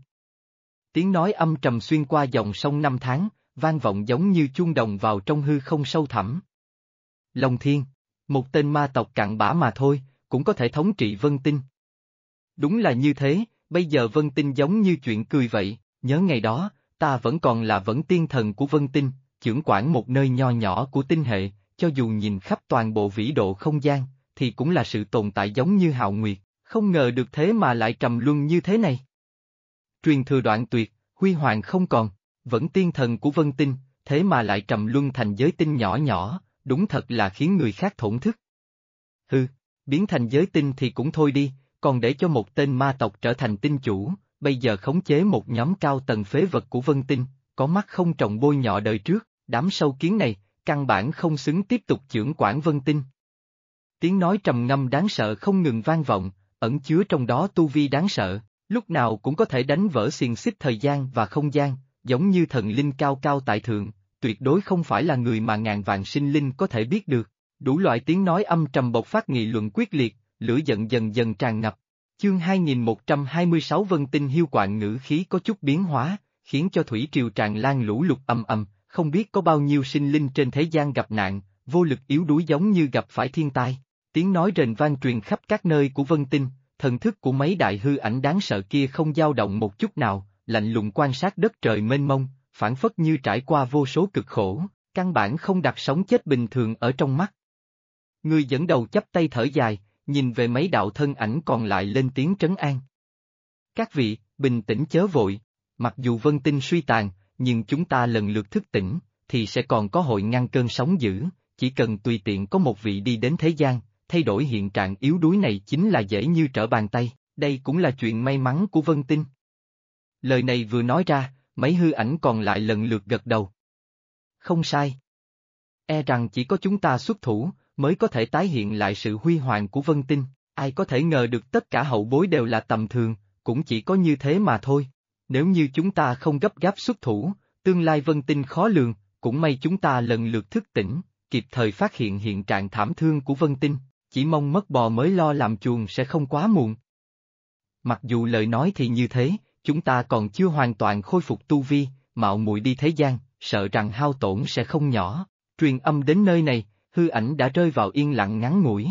Tiếng nói âm trầm xuyên qua dòng sông năm tháng, vang vọng giống như chuông đồng vào trong hư không sâu thẳm. Long Thiên, một tên ma tộc cặn bã mà thôi, cũng có thể thống trị Vân Tinh. Đúng là như thế, bây giờ Vân Tinh giống như chuyện cười vậy, nhớ ngày đó, ta vẫn còn là vẫn tiên thần của Vân Tinh, chưởng quản một nơi nho nhỏ của tinh hệ, cho dù nhìn khắp toàn bộ vĩ độ không gian, thì cũng là sự tồn tại giống như hào nguyệt, không ngờ được thế mà lại trầm luân như thế này. Truyền thừa đoạn tuyệt, huy hoàng không còn, vẫn tiên thần của Vân Tinh, thế mà lại trầm luân thành giới tinh nhỏ nhỏ, đúng thật là khiến người khác thổn thức. Hừ, biến thành giới tinh thì cũng thôi đi, còn để cho một tên ma tộc trở thành tinh chủ, bây giờ khống chế một nhóm cao tầng phế vật của Vân Tinh, có mắt không trồng bôi nhọ đời trước, đám sâu kiến này, căn bản không xứng tiếp tục chưởng quản Vân Tinh. Tiếng nói trầm ngâm đáng sợ không ngừng vang vọng, ẩn chứa trong đó tu vi đáng sợ, lúc nào cũng có thể đánh vỡ xiềng xích thời gian và không gian, giống như thần linh cao cao tại thượng, tuyệt đối không phải là người mà ngàn vạn sinh linh có thể biết được. Đủ loại tiếng nói âm trầm bộc phát nghị luận quyết liệt, lửa giận dần dần tràn ngập. Chương 2126 Vân Tinh hiu quạng ngữ khí có chút biến hóa, khiến cho thủy triều tràn lan lũ lụt ầm ầm, không biết có bao nhiêu sinh linh trên thế gian gặp nạn, vô lực yếu đuối giống như gặp phải thiên tai. Tiếng nói rền vang truyền khắp các nơi của Vân Tinh, thần thức của mấy đại hư ảnh đáng sợ kia không dao động một chút nào, lạnh lùng quan sát đất trời mênh mông, phản phất như trải qua vô số cực khổ, căn bản không đặt sống chết bình thường ở trong mắt. Người dẫn đầu chắp tay thở dài, nhìn về mấy đạo thân ảnh còn lại lên tiếng trấn an. Các vị, bình tĩnh chớ vội, mặc dù Vân Tinh suy tàn, nhưng chúng ta lần lượt thức tỉnh, thì sẽ còn có hội ngăn cơn sóng dữ, chỉ cần tùy tiện có một vị đi đến thế gian, thay đổi hiện trạng yếu đuối này chính là dễ như trở bàn tay, đây cũng là chuyện may mắn của Vân Tinh. Lời này vừa nói ra, mấy hư ảnh còn lại lần lượt gật đầu. Không sai. E rằng chỉ có chúng ta xuất thủ, mới có thể tái hiện lại sự huy hoàng của Vân Tinh, ai có thể ngờ được tất cả hậu bối đều là tầm thường, cũng chỉ có như thế mà thôi. Nếu như chúng ta không gấp gáp xuất thủ, tương lai Vân Tinh khó lường, cũng may chúng ta lần lượt thức tỉnh, kịp thời phát hiện hiện trạng thảm thương của Vân Tinh, chỉ mong mất bò mới lo làm chuồng sẽ không quá muộn. Mặc dù lời nói thì như thế, chúng ta còn chưa hoàn toàn khôi phục tu vi, mạo muội đi thế gian, sợ rằng hao tổn sẽ không nhỏ. Truyền âm đến nơi này, hư ảnh đã rơi vào yên lặng ngắn ngủi.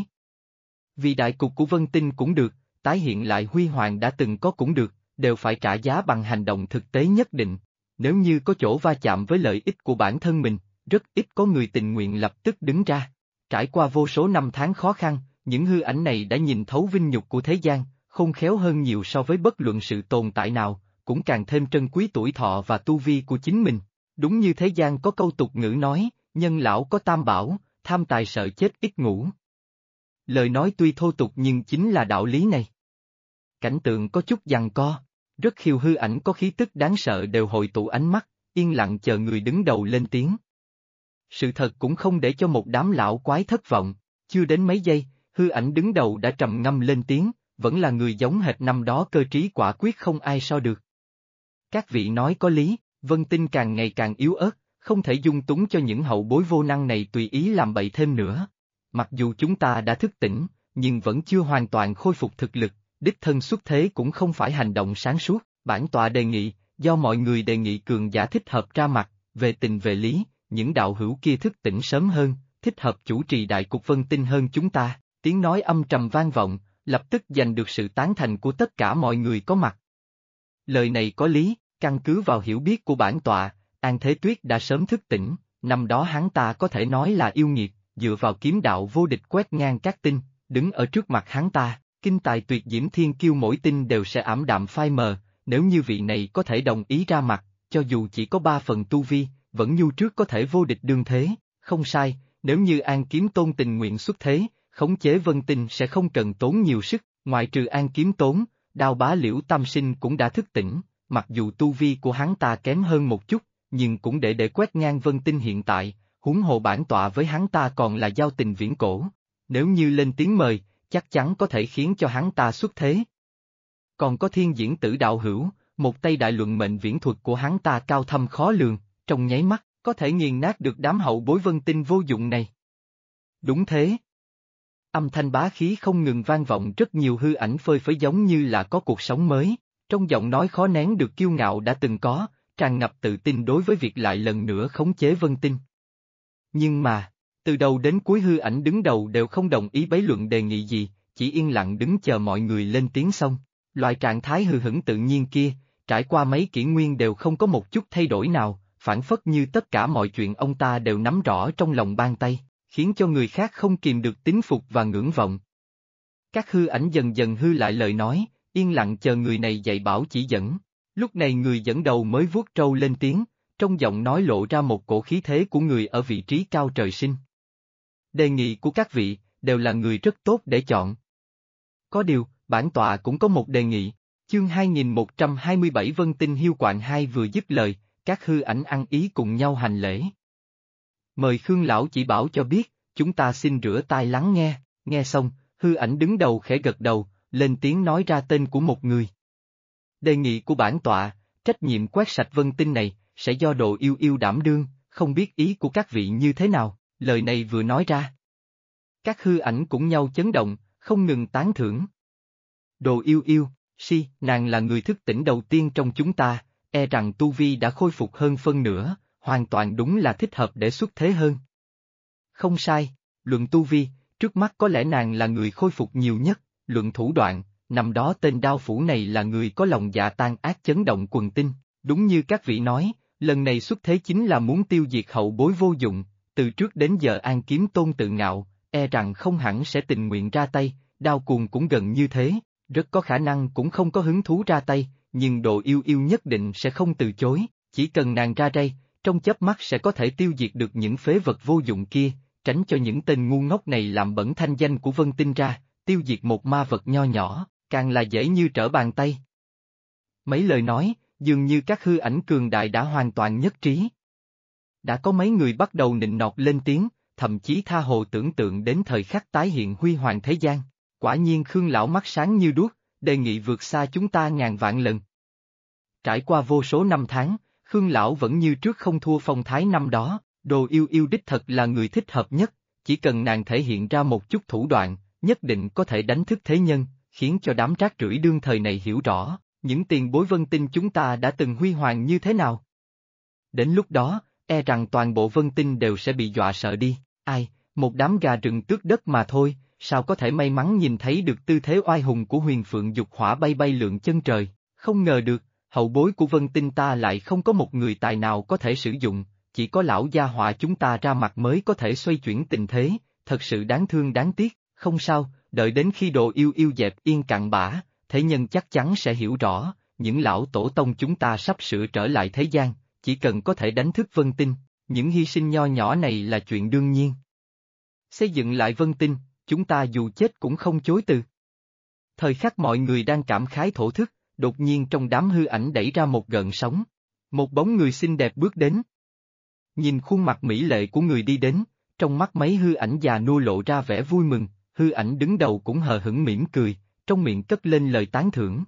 Vì đại cục của Vân Tinh cũng được, tái hiện lại huy hoàng đã từng có cũng được, đều phải trả giá bằng hành động thực tế nhất định. Nếu như có chỗ va chạm với lợi ích của bản thân mình, rất ít có người tình nguyện lập tức đứng ra. Trải qua vô số năm tháng khó khăn, những hư ảnh này đã nhìn thấu vinh nhục của thế gian, khôn khéo hơn nhiều so với bất luận sự tồn tại nào, cũng càng thêm trân quý tuổi thọ và tu vi của chính mình. Đúng như thế gian có câu tục ngữ nói, nhân lão có tam bảo, tham tài sợ chết ít ngủ. Lời nói tuy thô tục nhưng chính là đạo lý này. Cảnh tượng có chút giằng co, rất khiêu hư ảnh có khí tức đáng sợ đều hội tụ ánh mắt, yên lặng chờ người đứng đầu lên tiếng. Sự thật cũng không để cho một đám lão quái thất vọng, chưa đến mấy giây, hư ảnh đứng đầu đã trầm ngâm lên tiếng, vẫn là người giống hệt năm đó cơ trí quả quyết không ai so được. Các vị nói có lý, Vân Tinh càng ngày càng yếu ớt, không thể dung túng cho những hậu bối vô năng này tùy ý làm bậy thêm nữa. Mặc dù chúng ta đã thức tỉnh, nhưng vẫn chưa hoàn toàn khôi phục thực lực, đích thân xuất thế cũng không phải hành động sáng suốt. Bản tọa đề nghị, do mọi người đề nghị cường giả thích hợp ra mặt, về tình về lý, những đạo hữu kia thức tỉnh sớm hơn, thích hợp chủ trì đại cục Vân Tinh hơn chúng ta. Tiếng nói âm trầm vang vọng, lập tức giành được sự tán thành của tất cả mọi người có mặt. Lời này có lý, căn cứ vào hiểu biết của bản tọa, An Thế Tuyết đã sớm thức tỉnh, năm đó hắn ta có thể nói là yêu nghiệt, dựa vào kiếm đạo vô địch quét ngang các tinh, đứng ở trước mặt hắn ta, kinh tài tuyệt diễm thiên kiêu mỗi tinh đều sẽ ảm đạm phai mờ, nếu như vị này có thể đồng ý ra mặt, cho dù chỉ có 3 phần tu vi, vẫn như trước có thể vô địch đương thế, không sai, nếu như An Kiếm Tôn tình nguyện xuất thế, khống chế Vân Tinh sẽ không cần tốn nhiều sức, ngoại trừ An Kiếm Tôn, Đao Bá Liễu Tam Sinh cũng đã thức tỉnh, mặc dù tu vi của hắn ta kém hơn một chút, nhưng cũng để quét ngang Vân Tinh hiện tại, huống hồ bản tọa với hắn ta còn là giao tình viễn cổ, nếu như lên tiếng mời, chắc chắn có thể khiến cho hắn ta xuất thế. Còn có Thiên Diễn Tử đạo hữu, một tay đại luận mệnh viễn thuật của hắn ta cao thâm khó lường, trong nháy mắt, có thể nghiền nát được đám hậu bối Vân Tinh vô dụng này. Đúng thế. Âm thanh bá khí không ngừng vang vọng, rất nhiều hư ảnh phơi phới giống như là có cuộc sống mới, trong giọng nói khó nén được kiêu ngạo đã từng có, tràn ngập tự tin đối với việc lại lần nữa khống chế Vân Tinh. Nhưng mà, từ đầu đến cuối hư ảnh đứng đầu đều không đồng ý bấy luận đề nghị gì, chỉ yên lặng đứng chờ mọi người lên tiếng xong. Loại trạng thái hư hững tự nhiên kia, trải qua mấy kỷ nguyên đều không có một chút thay đổi nào, phản phất như tất cả mọi chuyện ông ta đều nắm rõ trong lòng bàn tay, khiến cho người khác không kìm được tín phục và ngưỡng vọng. Các hư ảnh dần dần hư lại lời nói, yên lặng chờ người này dạy bảo chỉ dẫn. Lúc này người dẫn đầu mới vuốt trâu lên tiếng, trong giọng nói lộ ra một cổ khí thế của người ở vị trí cao trời sinh. Đề nghị của các vị, đều là người rất tốt để chọn. Có điều, bản tọa cũng có một đề nghị, chương 2127 Vân Tinh Hiêu Quạng 2 vừa dứt lời, các hư ảnh ăn ý cùng nhau hành lễ. Mời Khương Lão chỉ bảo cho biết, chúng ta xin rửa tai lắng nghe, nghe xong, hư ảnh đứng đầu khẽ gật đầu, lên tiếng nói ra tên của một người. Đề nghị của bản tọa, trách nhiệm quét sạch Vân Tinh này, sẽ do Đồ Yêu Yêu đảm đương, không biết ý của các vị như thế nào, lời này vừa nói ra. Các hư ảnh cũng nhau chấn động, không ngừng tán thưởng. Đồ Yêu Yêu, nàng là người thức tỉnh đầu tiên trong chúng ta, e rằng tu vi đã khôi phục hơn phân nửa, hoàn toàn đúng là thích hợp để xuất thế hơn. Không sai, luận tu vi, trước mắt có lẽ nàng là người khôi phục nhiều nhất, luận thủ đoạn, năm đó tên đao phủ này là người có lòng dạ tan ác chấn động quần tinh, đúng như các vị nói, lần này xuất thế chính là muốn tiêu diệt hậu bối vô dụng, từ trước đến giờ An Kiếm Tôn tự ngạo, e rằng không hẳn sẽ tình nguyện ra tay, Đao Cuồng cũng gần như thế, rất có khả năng cũng không có hứng thú ra tay, nhưng Đồ Yêu Yêu nhất định sẽ không từ chối, chỉ cần nàng ra tay, trong chớp mắt sẽ có thể tiêu diệt được những phế vật vô dụng kia, tránh cho những tên ngu ngốc này làm bẩn thanh danh của Vân Tinh ra, tiêu diệt một ma vật nho nhỏ, càng là dễ như trở bàn tay. Mấy lời nói, dường như các hư ảnh cường đại đã hoàn toàn nhất trí. Đã có mấy người bắt đầu nịnh nọt lên tiếng, thậm chí tha hồ tưởng tượng đến thời khắc tái hiện huy hoàng thế gian. Quả nhiên Khương Lão mắt sáng như đuốc, đề nghị vượt xa chúng ta ngàn vạn lần. Trải qua vô số năm tháng, Khương Lão vẫn như trước không thua phong thái năm đó, Đồ Yêu Yêu đích thật là người thích hợp nhất, chỉ cần nàng thể hiện ra một chút thủ đoạn, nhất định có thể đánh thức thế nhân, khiến cho đám rác rưởi đương thời này hiểu rõ, những tiền bối Vân Tinh chúng ta đã từng huy hoàng như thế nào. Đến lúc đó, e rằng toàn bộ Vân Tinh đều sẽ bị dọa sợ đi, ai, một đám gà rừng tước đất mà thôi, sao có thể may mắn nhìn thấy được tư thế oai hùng của Huyền Phượng Dục Hỏa bay bay lượn chân trời, không ngờ được, hậu bối của Vân Tinh ta lại không có một người tài nào có thể sử dụng, chỉ có lão gia họa chúng ta ra mặt mới có thể xoay chuyển tình thế, thật sự đáng thương đáng tiếc, không sao, đợi đến khi Đồ Yêu Yêu dẹp yên cặn bã, thế nhân chắc chắn sẽ hiểu rõ, những lão tổ tông chúng ta sắp sửa trở lại thế gian, chỉ cần có thể đánh thức Vân Tinh, những hy sinh nho nhỏ này là chuyện đương nhiên. Xây dựng lại Vân Tinh, chúng ta dù chết cũng không chối từ. Thời khắc mọi người đang cảm khái thổ thức, đột nhiên trong đám hư ảnh đẩy ra một gợn sóng. Một bóng người xinh đẹp bước đến. Nhìn khuôn mặt mỹ lệ của người đi đến, trong mắt mấy hư ảnh già nua lộ ra vẻ vui mừng, hư ảnh đứng đầu cũng hờ hững mỉm cười, trong miệng cất lên lời tán thưởng.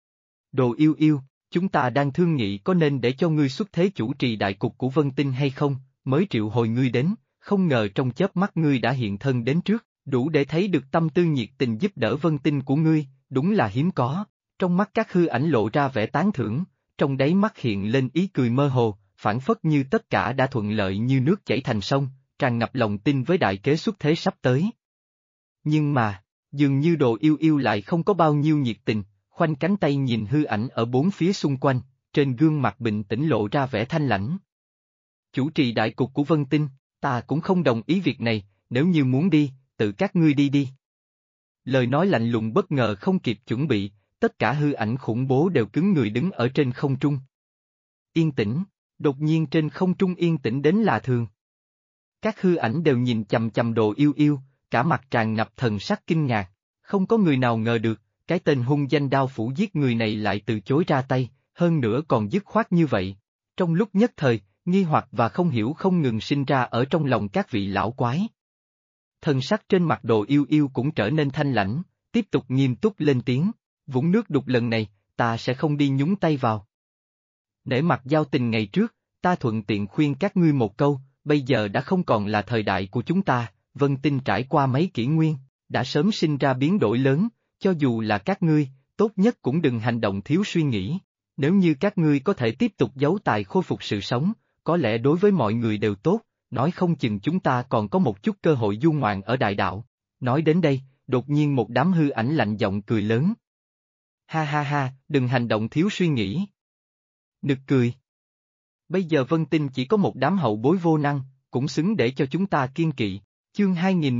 Đồ Yêu Yêu, chúng ta đang thương nghị có nên để cho ngươi xuất thế chủ trì đại cục của Vân Tinh hay không, mới triệu hồi ngươi đến, không ngờ trong chớp mắt ngươi đã hiện thân đến trước, đủ để thấy được tâm tư nhiệt tình giúp đỡ Vân Tinh của ngươi, đúng là hiếm có. Trong mắt các hư ảnh lộ ra vẻ tán thưởng, trong đáy mắt hiện lên ý cười mơ hồ, phảng phất như tất cả đã thuận lợi như nước chảy thành sông, tràn ngập lòng tin với đại kế xuất thế sắp tới. Nhưng mà, dường như Đồ Yêu Yêu lại không có bao nhiêu nhiệt tình, khoanh cánh tay nhìn hư ảnh ở bốn phía xung quanh, trên gương mặt bình tĩnh lộ ra vẻ thanh lãnh. Chủ trì đại cục của Vân Tinh, ta cũng không đồng ý việc này, nếu như muốn đi, tự các ngươi đi đi. Lời nói lạnh lùng bất ngờ không kịp chuẩn bị, tất cả hư ảnh khủng bố đều cứng người đứng ở trên không trung. Yên tĩnh, đột nhiên trên không trung yên tĩnh đến lạ thường. Các hư ảnh đều nhìn chằm chằm Đồ Yêu Yêu, cả mặt tràn ngập thần sắc kinh ngạc, không có người nào ngờ được, cái tên hung danh đao phủ giết người này lại từ chối ra tay, hơn nữa còn dứt khoát như vậy. Trong lúc nhất thời, nghi hoặc và không hiểu không ngừng sinh ra ở trong lòng các vị lão quái. Thần sắc trên mặt Đồ Yêu Yêu cũng trở nên thanh lãnh, tiếp tục nghiêm túc lên tiếng, vũng nước đục lần này, ta sẽ không đi nhúng tay vào. Để mặt giao tình ngày trước, ta thuận tiện khuyên các ngươi một câu, bây giờ đã không còn là thời đại của chúng ta, Vân Tinh trải qua mấy kỷ nguyên, đã sớm sinh ra biến đổi lớn, cho dù là các ngươi, tốt nhất cũng đừng hành động thiếu suy nghĩ. Nếu như các ngươi có thể tiếp tục giấu tài khôi phục sự sống, có lẽ đối với mọi người đều tốt, nói không chừng chúng ta còn có một chút cơ hội du ngoạn ở đại đạo. Nói đến đây, đột nhiên một đám hư ảnh lạnh giọng cười lớn. Ha ha ha, đừng hành động thiếu suy nghĩ. Nực cười. Bây giờ Vân Tinh chỉ có một đám hậu bối vô năng, cũng xứng để cho chúng ta kiên kỵ. Chương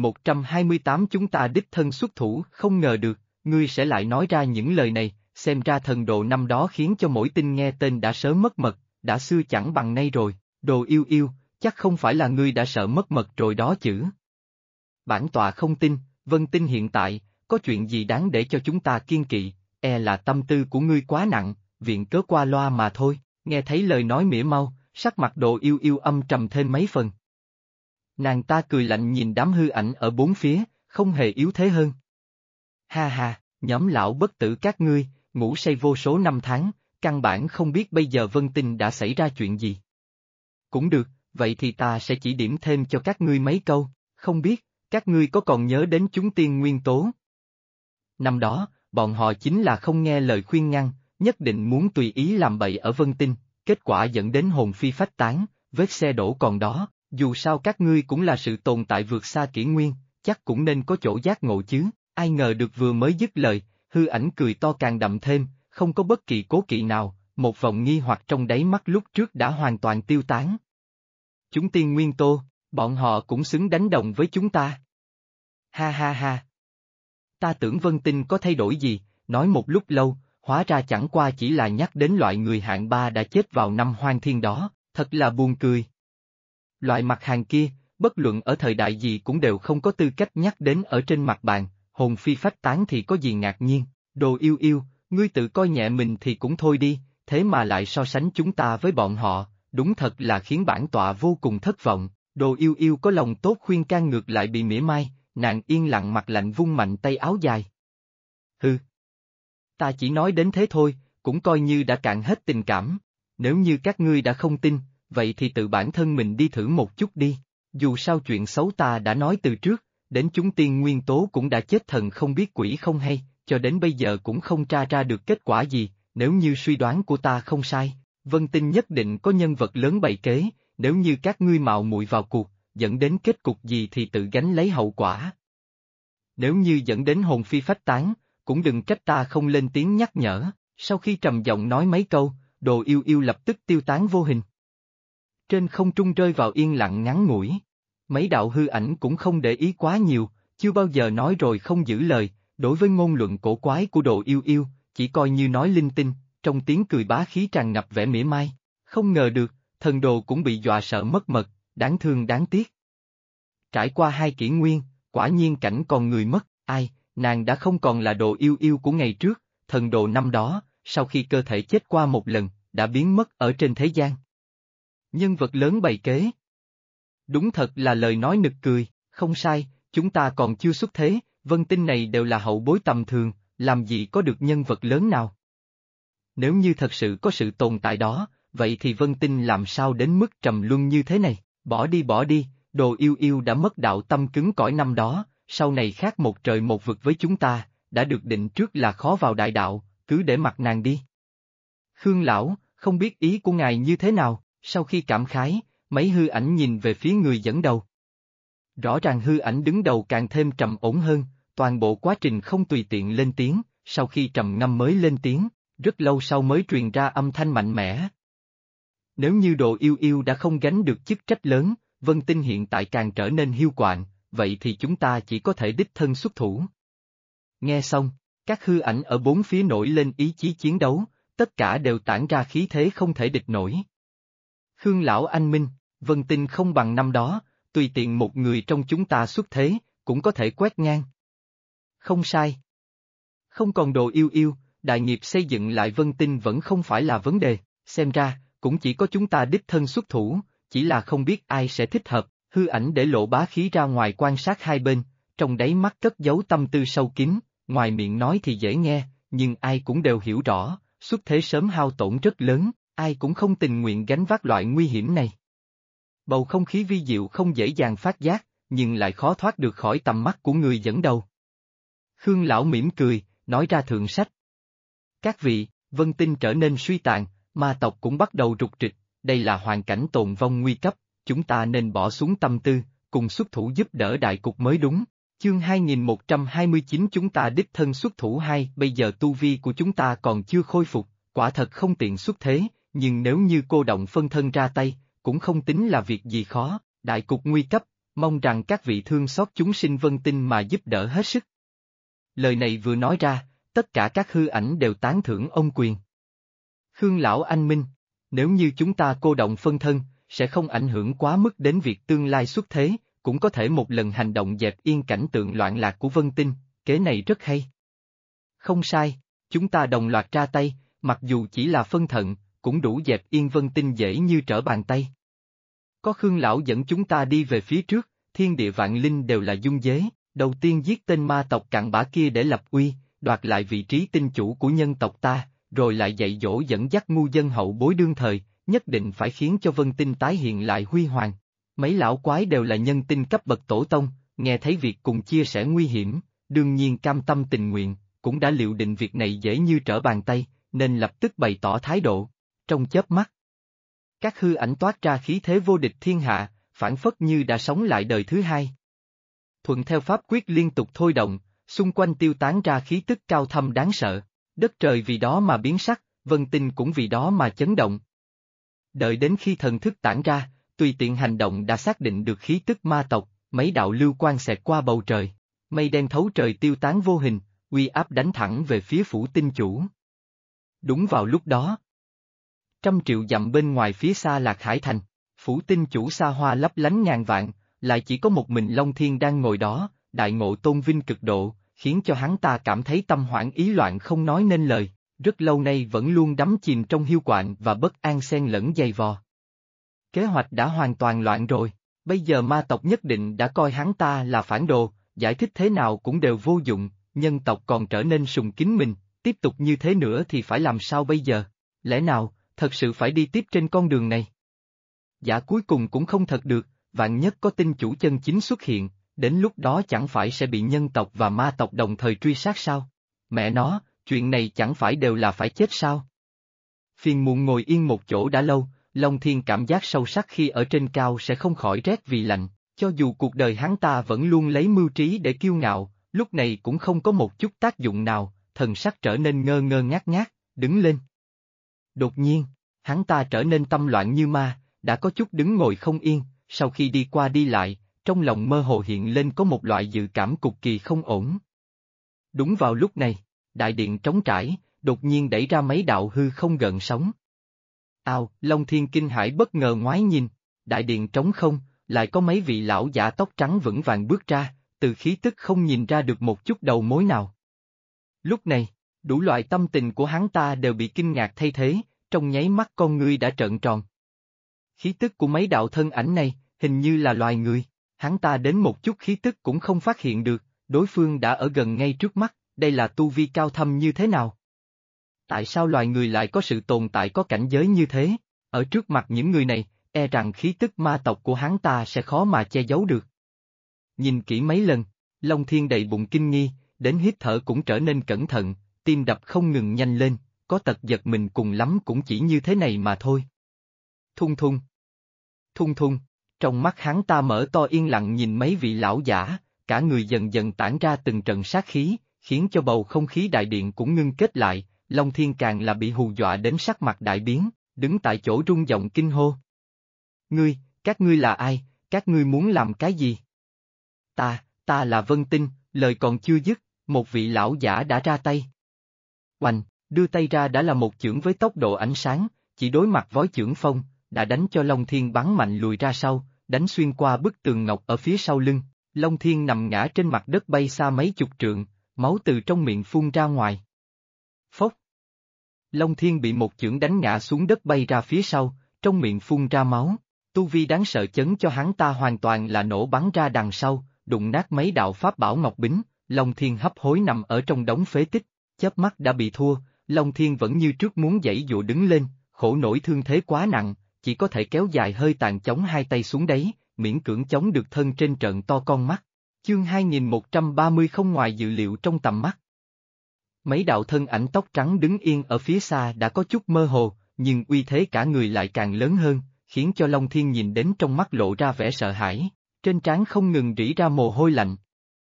2128 chúng ta đích thân xuất thủ, không ngờ được, ngươi sẽ lại nói ra những lời này, xem ra thần độ năm đó khiến cho mỗi Tinh nghe tên đã sớm mất mật, đã xưa chẳng bằng nay rồi, Đồ Yêu Yêu, chắc không phải là ngươi đã sợ mất mật rồi đó chứ. Bản tọa không tin, Vân Tinh hiện tại, có chuyện gì đáng để cho chúng ta kiên kỵ, e là tâm tư của ngươi quá nặng, viện cớ qua loa mà thôi, nghe thấy lời nói mỉa mau, sắc mặt Đồ Yêu Yêu âm trầm thêm mấy phần. Nàng ta cười lạnh nhìn đám hư ảnh ở bốn phía, không hề yếu thế hơn. Ha ha, nhóm lão bất tử các ngươi, ngủ say vô số năm tháng, căn bản không biết bây giờ Vân Tinh đã xảy ra chuyện gì. Cũng được, vậy thì ta sẽ chỉ điểm thêm cho các ngươi mấy câu, không biết, các ngươi có còn nhớ đến chúng tiên nguyên tố? Năm đó, bọn họ chính là không nghe lời khuyên ngăn, nhất định muốn tùy ý làm bậy ở Vân Tinh, kết quả dẫn đến hồn phi phách tán, vết xe đổ còn đó, dù sao các ngươi cũng là sự tồn tại vượt xa kỷ nguyên, chắc cũng nên có chỗ giác ngộ chứ, ai ngờ được vừa mới dứt lời, hư ảnh cười to càng đậm thêm, không có bất kỳ cố kỵ nào, một vòng nghi hoặc trong đáy mắt lúc trước đã hoàn toàn tiêu tán. Chúng tiên nguyên tô, bọn họ cũng xứng đánh đồng với chúng ta. Ha ha ha. Ta tưởng Vân Tinh có thay đổi gì, nói một lúc lâu, hóa ra chẳng qua chỉ là nhắc đến loại người hạng ba đã chết vào năm hoang thiên đó, thật là buồn cười. Loại mặt hàng kia, bất luận ở thời đại gì cũng đều không có tư cách nhắc đến ở trên mặt bàn, hồn phi phách tán thì có gì ngạc nhiên, Đồ Yêu Yêu, ngươi tự coi nhẹ mình thì cũng thôi đi, thế mà lại so sánh chúng ta với bọn họ, đúng thật là khiến bản tọa vô cùng thất vọng, Đồ Yêu Yêu có lòng tốt khuyên can ngược lại bị mỉa mai, nàng yên lặng mặt lạnh vung mạnh tay áo dài. Hừ. Ta chỉ nói đến thế thôi, cũng coi như đã cạn hết tình cảm, nếu như các ngươi đã không tin, vậy thì tự bản thân mình đi thử một chút đi, dù sao chuyện xấu ta đã nói từ trước, đến chúng tiên nguyên tố cũng đã chết thần không biết quỷ không hay, cho đến bây giờ cũng không tra ra được kết quả gì, nếu như suy đoán của ta không sai, Vân Tinh nhất định có nhân vật lớn bày kế, nếu như các ngươi mạo muội vào cuộc, dẫn đến kết cục gì thì tự gánh lấy hậu quả. Nếu như dẫn đến hồn phi phách tán, cũng đừng trách ta không lên tiếng nhắc nhở, sau khi trầm giọng nói mấy câu, Đồ Yêu Yêu lập tức tiêu tán vô hình. Trên không trung rơi vào yên lặng ngắn ngủi. Mấy đạo hư ảnh cũng không để ý quá nhiều, chưa bao giờ nói rồi không giữ lời, đối với ngôn luận cổ quái của Đồ Yêu Yêu, chỉ coi như nói linh tinh, trong tiếng cười bá khí tràn ngập vẻ mỉa mai. Không ngờ được, thần đồ cũng bị dọa sợ mất mật, đáng thương đáng tiếc. Trải qua 2 kỷ nguyên, quả nhiên cảnh còn người mất, ai, nàng đã không còn là Đồ Yêu Yêu của ngày trước, thần đồ năm đó, sau khi cơ thể chết qua một lần, đã biến mất ở trên thế gian. Nhân vật lớn bày kế. Đúng thật là lời nói nực cười, không sai, chúng ta còn chưa xuất thế, Vân Tinh này đều là hậu bối tầm thường, làm gì có được nhân vật lớn nào. Nếu như thật sự có sự tồn tại đó, vậy thì Vân Tinh làm sao đến mức trầm luân như thế này, bỏ đi, Đồ Yêu Yêu đã mất đạo tâm cứng cỏi năm đó, sau này khác một trời một vực với chúng ta, đã được định trước là khó vào đại đạo, cứ để mặc nàng đi. Khương lão, không biết ý của ngài như thế nào, sau khi cảm khái, mấy hư ảnh nhìn về phía người dẫn đầu. Rõ ràng hư ảnh đứng đầu càng thêm trầm ổn hơn, toàn bộ quá trình không tùy tiện lên tiếng, sau khi trầm ngâm mới lên tiếng, rất lâu sau mới truyền ra âm thanh mạnh mẽ. Nếu như Đồ Yêu Yêu đã không gánh được chức trách lớn, Vân Tinh hiện tại càng trở nên hiu quạnh, vậy thì chúng ta chỉ có thể đích thân xuất thủ. Nghe xong, các hư ảnh ở bốn phía nổi lên ý chí chiến đấu, tất cả đều tản ra khí thế không thể địch nổi. Khương lão anh minh, Vân Tinh không bằng năm đó, tùy tiện một người trong chúng ta xuất thế, cũng có thể quét ngang. Không sai. Không còn Đồ Yêu Yêu, đại nghiệp xây dựng lại Vân Tinh vẫn không phải là vấn đề, xem ra, cũng chỉ có chúng ta đích thân xuất thủ, chỉ là không biết ai sẽ thích hợp, hư ảnh để lộ bá khí ra ngoài quan sát hai bên, trong đáy mắt cất giấu tâm tư sâu kín, ngoài miệng nói thì dễ nghe, nhưng ai cũng đều hiểu rõ, xuất thế sớm hao tổn rất lớn, ai cũng không tình nguyện gánh vác loại nguy hiểm này. Bầu không khí vi diệu không dễ dàng phát giác, nhưng lại khó thoát được khỏi tầm mắt của người dẫn đầu. Khương lão mỉm cười, nói ra thượng sách. Các vị, Vân Tinh trở nên suy tàn, ma tộc cũng bắt đầu rục rịch, đây là hoàn cảnh tồn vong nguy cấp, chúng ta nên bỏ xuống tâm tư, cùng xuất thủ giúp đỡ đại cục mới đúng. Chương 2129 chúng ta đích thân xuất thủ 2, bây giờ tu vi của chúng ta còn chưa khôi phục, quả thật không tiện xuất thế, nhưng nếu như cô động phân thân ra tay, cũng không tính là việc gì khó, đại cục nguy cấp, mong rằng các vị thương xót chúng sinh Vân Tinh mà giúp đỡ hết sức. Lời này vừa nói ra, tất cả các hư ảnh đều tán thưởng ông quyền. Khương lão anh minh, nếu như chúng ta cô động phân thân, sẽ không ảnh hưởng quá mức đến việc tương lai xuất thế, cũng có thể một lần hành động dẹp yên cảnh tượng loạn lạc của Vân Tinh, kế này rất hay. Không sai, chúng ta đồng loạt ra tay, mặc dù chỉ là phân thận, cũng đủ dẹp yên Vân Tinh dễ như trở bàn tay. Có Khương lão dẫn chúng ta đi về phía trước, thiên địa vạn linh đều là dung dế, đầu tiên giết tên ma tộc cặn bã kia để lập uy, đoạt lại vị trí tinh chủ của nhân tộc ta, rồi lại dạy dỗ dẫn dắt ngu dân hậu bối đương thời, nhất định phải khiến cho Vân Tinh tái hiện lại huy hoàng. Mấy lão quái đều là nhân tinh cấp bậc tổ tông, nghe thấy việc cùng chia sẻ nguy hiểm, đương nhiên cam tâm tình nguyện, cũng đã liệu định việc này dễ như trở bàn tay, nên lập tức bày tỏ thái độ. Trong chớp mắt, các hư ảnh toát ra khí thế vô địch thiên hạ, phản phất như đã sống lại đời thứ hai. Thuận theo pháp quyết liên tục thôi động, xung quanh tiêu tán ra khí tức cao thâm đáng sợ, đất trời vì đó mà biến sắc, Vân Tinh cũng vì đó mà chấn động. Đợi đến khi thần thức tản ra, tùy tiện hành động đã xác định được khí tức ma tộc, mấy đạo lưu quang xẹt qua bầu trời, mây đen thấu trời tiêu tán vô hình, uy áp đánh thẳng về phía phủ tinh chủ. Đúng vào lúc đó, 100 triệu dặm bên ngoài phía xa Lạc Hải Thành, phủ tinh chủ xa hoa lấp lánh ngàn vạn, lại chỉ có một mình Long Thiên đang ngồi đó, đại ngộ tôn vinh cực độ, khiến cho hắn ta cảm thấy tâm hoảng ý loạn không nói nên lời, rất lâu nay vẫn luôn đắm chìm trong hiu quạnh và bất an xen lẫn dày vò. Kế hoạch đã hoàn toàn loạn rồi, bây giờ ma tộc nhất định đã coi hắn ta là phản đồ, giải thích thế nào cũng đều vô dụng, nhân tộc còn trở nên sùng kính mình, tiếp tục như thế nữa thì phải làm sao bây giờ, lẽ nào, thật sự phải đi tiếp trên con đường này? Giả cuối cùng cũng không thật được, vạn nhất có tinh chủ chân chính xuất hiện, đến lúc đó chẳng phải sẽ bị nhân tộc và ma tộc đồng thời truy sát sao? Mẹ nó, chuyện này chẳng phải đều là phải chết sao? Phiền muộn ngồi yên một chỗ đã lâu, Long Thiên cảm giác sâu sắc khi ở trên cao sẽ không khỏi rét vì lạnh, cho dù cuộc đời hắn ta vẫn luôn lấy mưu trí để kiêu ngạo, lúc này cũng không có một chút tác dụng nào, thần sắc trở nên ngơ ngơ ngác ngác, đứng lên. Đột nhiên, hắn ta trở nên tâm loạn như ma, đã có chút đứng ngồi không yên, sau khi đi qua đi lại, trong lòng mơ hồ hiện lên có một loại dự cảm cực kỳ không ổn. Đúng vào lúc này, đại điện trống trải, đột nhiên đẩy ra mấy đạo hư không gợn sóng. Ao, Long Thiên kinh hãi bất ngờ ngoái nhìn, đại điện trống không, lại có mấy vị lão giả tóc trắng vững vàng bước ra, từ khí tức không nhìn ra được một chút đầu mối nào. Lúc này, đủ loại tâm tình của hắn ta đều bị kinh ngạc thay thế, trong nháy mắt con ngươi đã trợn tròn. Khí tức của mấy đạo thân ảnh này, hình như là loài người, hắn ta đến một chút khí tức cũng không phát hiện được, đối phương đã ở gần ngay trước mắt, đây là tu vi cao thâm như thế nào? Tại sao loài người lại có sự tồn tại có cảnh giới như thế? Ở trước mặt những người này, e rằng khí tức ma tộc của hắn ta sẽ khó mà che giấu được. Nhìn kỹ mấy lần, Long Thiên đầy bụng kinh nghi, đến hít thở cũng trở nên cẩn thận, tim đập không ngừng nhanh lên, có tật giật mình cùng lắm cũng chỉ như thế này mà thôi. Thung thung. Thung thung, trong mắt hắn ta mở to yên lặng nhìn mấy vị lão giả, cả người dần dần tản ra từng trận sát khí, khiến cho bầu không khí đại điện cũng ngưng kết lại, Long Thiên càng là bị hù dọa đến sắc mặt đại biến, đứng tại chỗ rung giọng kinh hô. Các ngươi là ai, các ngươi muốn làm cái gì? Ta là Vân Tinh, lời còn chưa dứt, một vị lão giả đã ra tay. Oanh, đưa tay ra đã là một chưởng với tốc độ ánh sáng, chỉ đối mặt với chưởng phong, đã đánh cho Long Thiên bắn mạnh lùi ra sau, đánh xuyên qua bức tường ngọc ở phía sau lưng, Long Thiên nằm ngã trên mặt đất bay xa mấy chục trượng, máu từ trong miệng phun ra ngoài. Phốc. Long Thiên bị một chưởng đánh ngã xuống đất bay ra phía sau, trong miệng phun ra máu, tu vi đáng sợ chấn cho hắn ta hoàn toàn là nổ bắn ra đằng sau, đụng nát mấy đạo pháp bảo ngọc bính, Long Thiên hấp hối nằm ở trong đống phế tích, chớp mắt đã bị thua, Long Thiên vẫn như trước muốn giãy dụa đứng lên, khổ nổi thương thế quá nặng, chỉ có thể kéo dài hơi tàn chống hai tay xuống đấy, miễn cưỡng chống được thân trên trận to con mắt. Chương 2130 không ngoài dự liệu trong tầm mắt. Mấy đạo thân ảnh tóc trắng đứng yên ở phía xa đã có chút mơ hồ, nhưng uy thế cả người lại càng lớn hơn, khiến cho Long Thiên nhìn đến trong mắt lộ ra vẻ sợ hãi, trên trán không ngừng rỉ ra mồ hôi lạnh.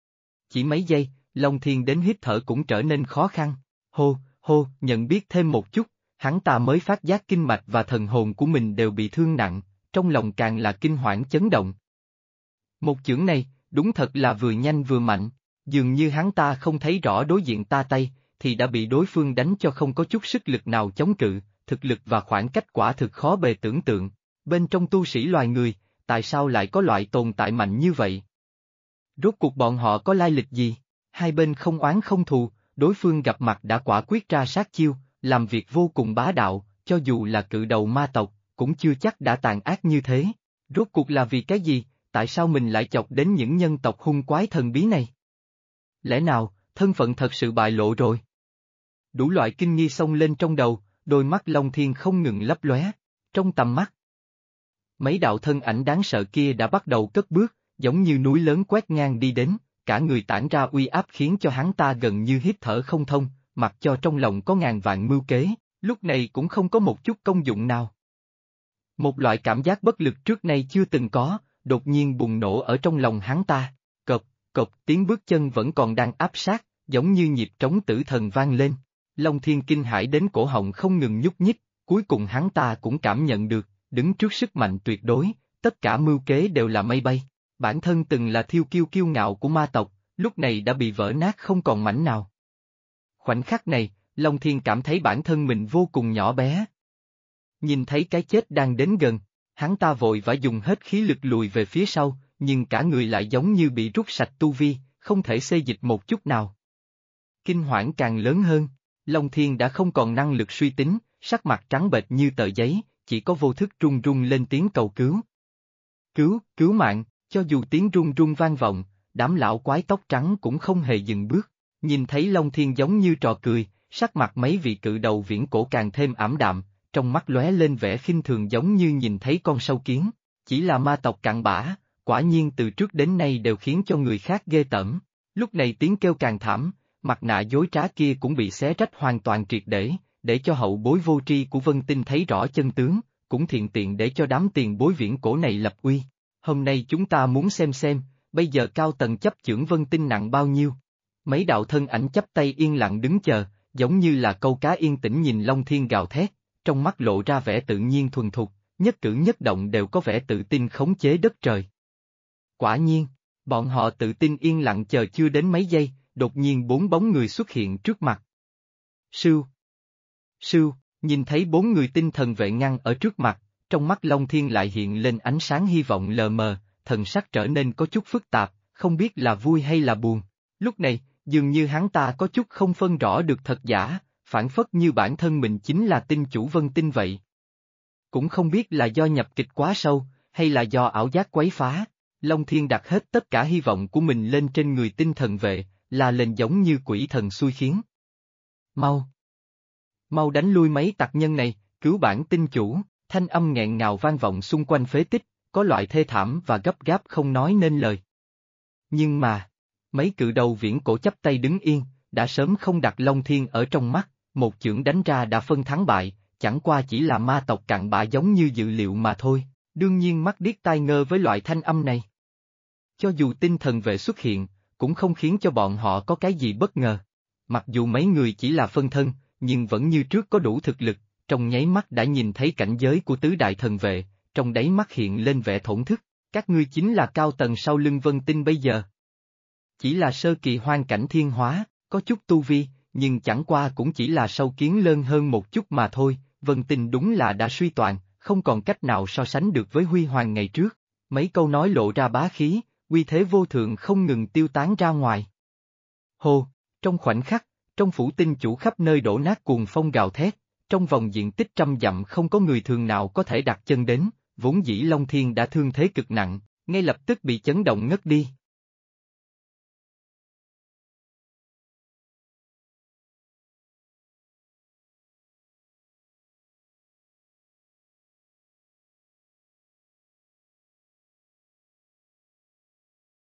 Chỉ mấy giây, Long Thiên đến hít thở cũng trở nên khó khăn, hô, nhận biết thêm một chút, hắn ta mới phát giác kinh mạch và thần hồn của mình đều bị thương nặng, trong lòng càng là kinh hoảng chấn động. Một chưởng này, đúng thật là vừa nhanh vừa mạnh, dường như hắn ta không thấy rõ đối diện ta tay, thì đã bị đối phương đánh cho không có chút sức lực nào chống cự, thực lực và khoảng cách quả thực khó bề tưởng tượng. Bên trong tu sĩ loài người, tại sao lại có loại tồn tại mạnh như vậy? Rốt cuộc bọn họ có lai lịch gì? Hai bên không oán không thù, đối phương gặp mặt đã quả quyết ra sát chiêu, làm việc vô cùng bá đạo, cho dù là cự đầu ma tộc, cũng chưa chắc đã tàn ác như thế. Rốt cuộc là vì cái gì, tại sao mình lại chọc đến những nhân tộc hung quái thần bí này? Lẽ nào, thân phận thật sự bại lộ rồi? Đủ loại kinh nghi xông lên trong đầu, đôi mắt Long Thiên không ngừng lấp lóe, trong tầm mắt. Mấy đạo thân ảnh đáng sợ kia đã bắt đầu cất bước, giống như núi lớn quét ngang đi đến, cả người tản ra uy áp khiến cho hắn ta gần như hít thở không thông, mặc cho trong lòng có ngàn vạn mưu kế, lúc này cũng không có một chút công dụng nào. Một loại cảm giác bất lực trước nay chưa từng có, đột nhiên bùng nổ ở trong lòng hắn ta, cộp, tiếng bước chân vẫn còn đang áp sát, giống như nhịp trống tử thần vang lên. Long Thiên kinh hãi đến cổ họng không ngừng nhúc nhích, cuối cùng hắn ta cũng cảm nhận được, đứng trước sức mạnh tuyệt đối, tất cả mưu kế đều là mây bay. Bản thân từng là thiêu kiêu kiêu ngạo của ma tộc, lúc này đã bị vỡ nát không còn mảnh nào. Khoảnh khắc này, Long Thiên cảm thấy bản thân mình vô cùng nhỏ bé. Nhìn thấy cái chết đang đến gần, hắn ta vội vã dùng hết khí lực lùi về phía sau, nhưng cả người lại giống như bị rút sạch tu vi, không thể xê dịch một chút nào. Kinh hoảng càng lớn hơn, Long Thiên đã không còn năng lực suy tính, sắc mặt trắng bệch như tờ giấy, chỉ có vô thức run run lên tiếng cầu cứu. Cứu mạng, cho dù tiếng run run vang vọng, đám lão quái tóc trắng cũng không hề dừng bước, nhìn thấy Long Thiên giống như trò cười, sắc mặt mấy vị cự đầu viễn cổ càng thêm ảm đạm, trong mắt lóe lên vẻ khinh thường giống như nhìn thấy con sâu kiến, chỉ là ma tộc cặn bã, quả nhiên từ trước đến nay đều khiến cho người khác ghê tởm. Lúc này tiếng kêu càng thảm, mặt nạ dối trá kia cũng bị xé rách hoàn toàn triệt để cho hậu bối vô tri của Vân Tinh thấy rõ chân tướng, cũng thiện tiện để cho đám tiền bối viễn cổ này lập uy. Hôm nay chúng ta muốn xem, bây giờ cao tầng chấp chưởng Vân Tinh nặng bao nhiêu. Mấy đạo thân ảnh chắp tay yên lặng đứng chờ, giống như là câu cá yên tĩnh nhìn Long Thiên gào thét, trong mắt lộ ra vẻ tự nhiên thuần thục, nhất cử nhất động đều có vẻ tự tin khống chế đất trời. Quả nhiên, bọn họ tự tin yên lặng chờ chưa đến mấy giây, đột nhiên 4 bóng người xuất hiện trước mặt. Sưu! Sưu! Nhìn thấy 4 người tinh thần vệ ngăn ở trước mặt, trong mắt Long Thiên lại hiện lên ánh sáng hy vọng lờ mờ, thần sắc trở nên có chút phức tạp, không biết là vui hay là buồn. Lúc này, dường như hắn ta có chút không phân rõ được thật giả, phản phất như bản thân mình chính là tinh chủ Vân Tinh vậy. Cũng không biết là do nhập kịch quá sâu, hay là do ảo giác quấy phá, Long Thiên đặt hết tất cả hy vọng của mình lên trên người tinh thần vệ, là lên giống như quỷ thần xui khiến. Mau! Mau đánh lui mấy tặc nhân này, cứu bản tinh chủ, thanh âm nghẹn ngào vang vọng xung quanh phế tích, có loại thê thảm và gấp gáp không nói nên lời. Nhưng mà, mấy cự đầu viễn cổ chắp tay đứng yên, đã sớm không đặt Long Thiên ở trong mắt, một chưởng đánh ra đã phân thắng bại, chẳng qua chỉ là ma tộc cặn bã giống như dự liệu mà thôi, đương nhiên mắt điếc tai ngơ với loại thanh âm này. Cho dù tinh thần vệ xuất hiện, cũng không khiến cho bọn họ có cái gì bất ngờ. Mặc dù mấy người chỉ là phân thân, nhưng vẫn như trước có đủ thực lực, trong nháy mắt đã nhìn thấy cảnh giới của tứ đại thần vệ, trong đáy mắt hiện lên vẻ thổn thức, các ngươi chính là cao tầng sau lưng Vân Tinh bây giờ. Chỉ là sơ kỳ hoang cảnh thiên hóa, có chút tu vi, nhưng chẳng qua cũng chỉ là sâu kiến lớn hơn một chút mà thôi, Vân Tinh đúng là đã suy toàn, không còn cách nào so sánh được với huy hoàng ngày trước. Mấy câu nói lộ ra bá khí, uy thế vô thượng không ngừng tiêu tán ra ngoài. Hồ, trong khoảnh khắc, trong phủ tinh chủ khắp nơi đổ nát cuồng phong gào thét, trong vòng diện tích 100 dặm không có người thường nào có thể đặt chân đến, vốn dĩ Long Thiên đã thương thế cực nặng, ngay lập tức bị chấn động ngất đi.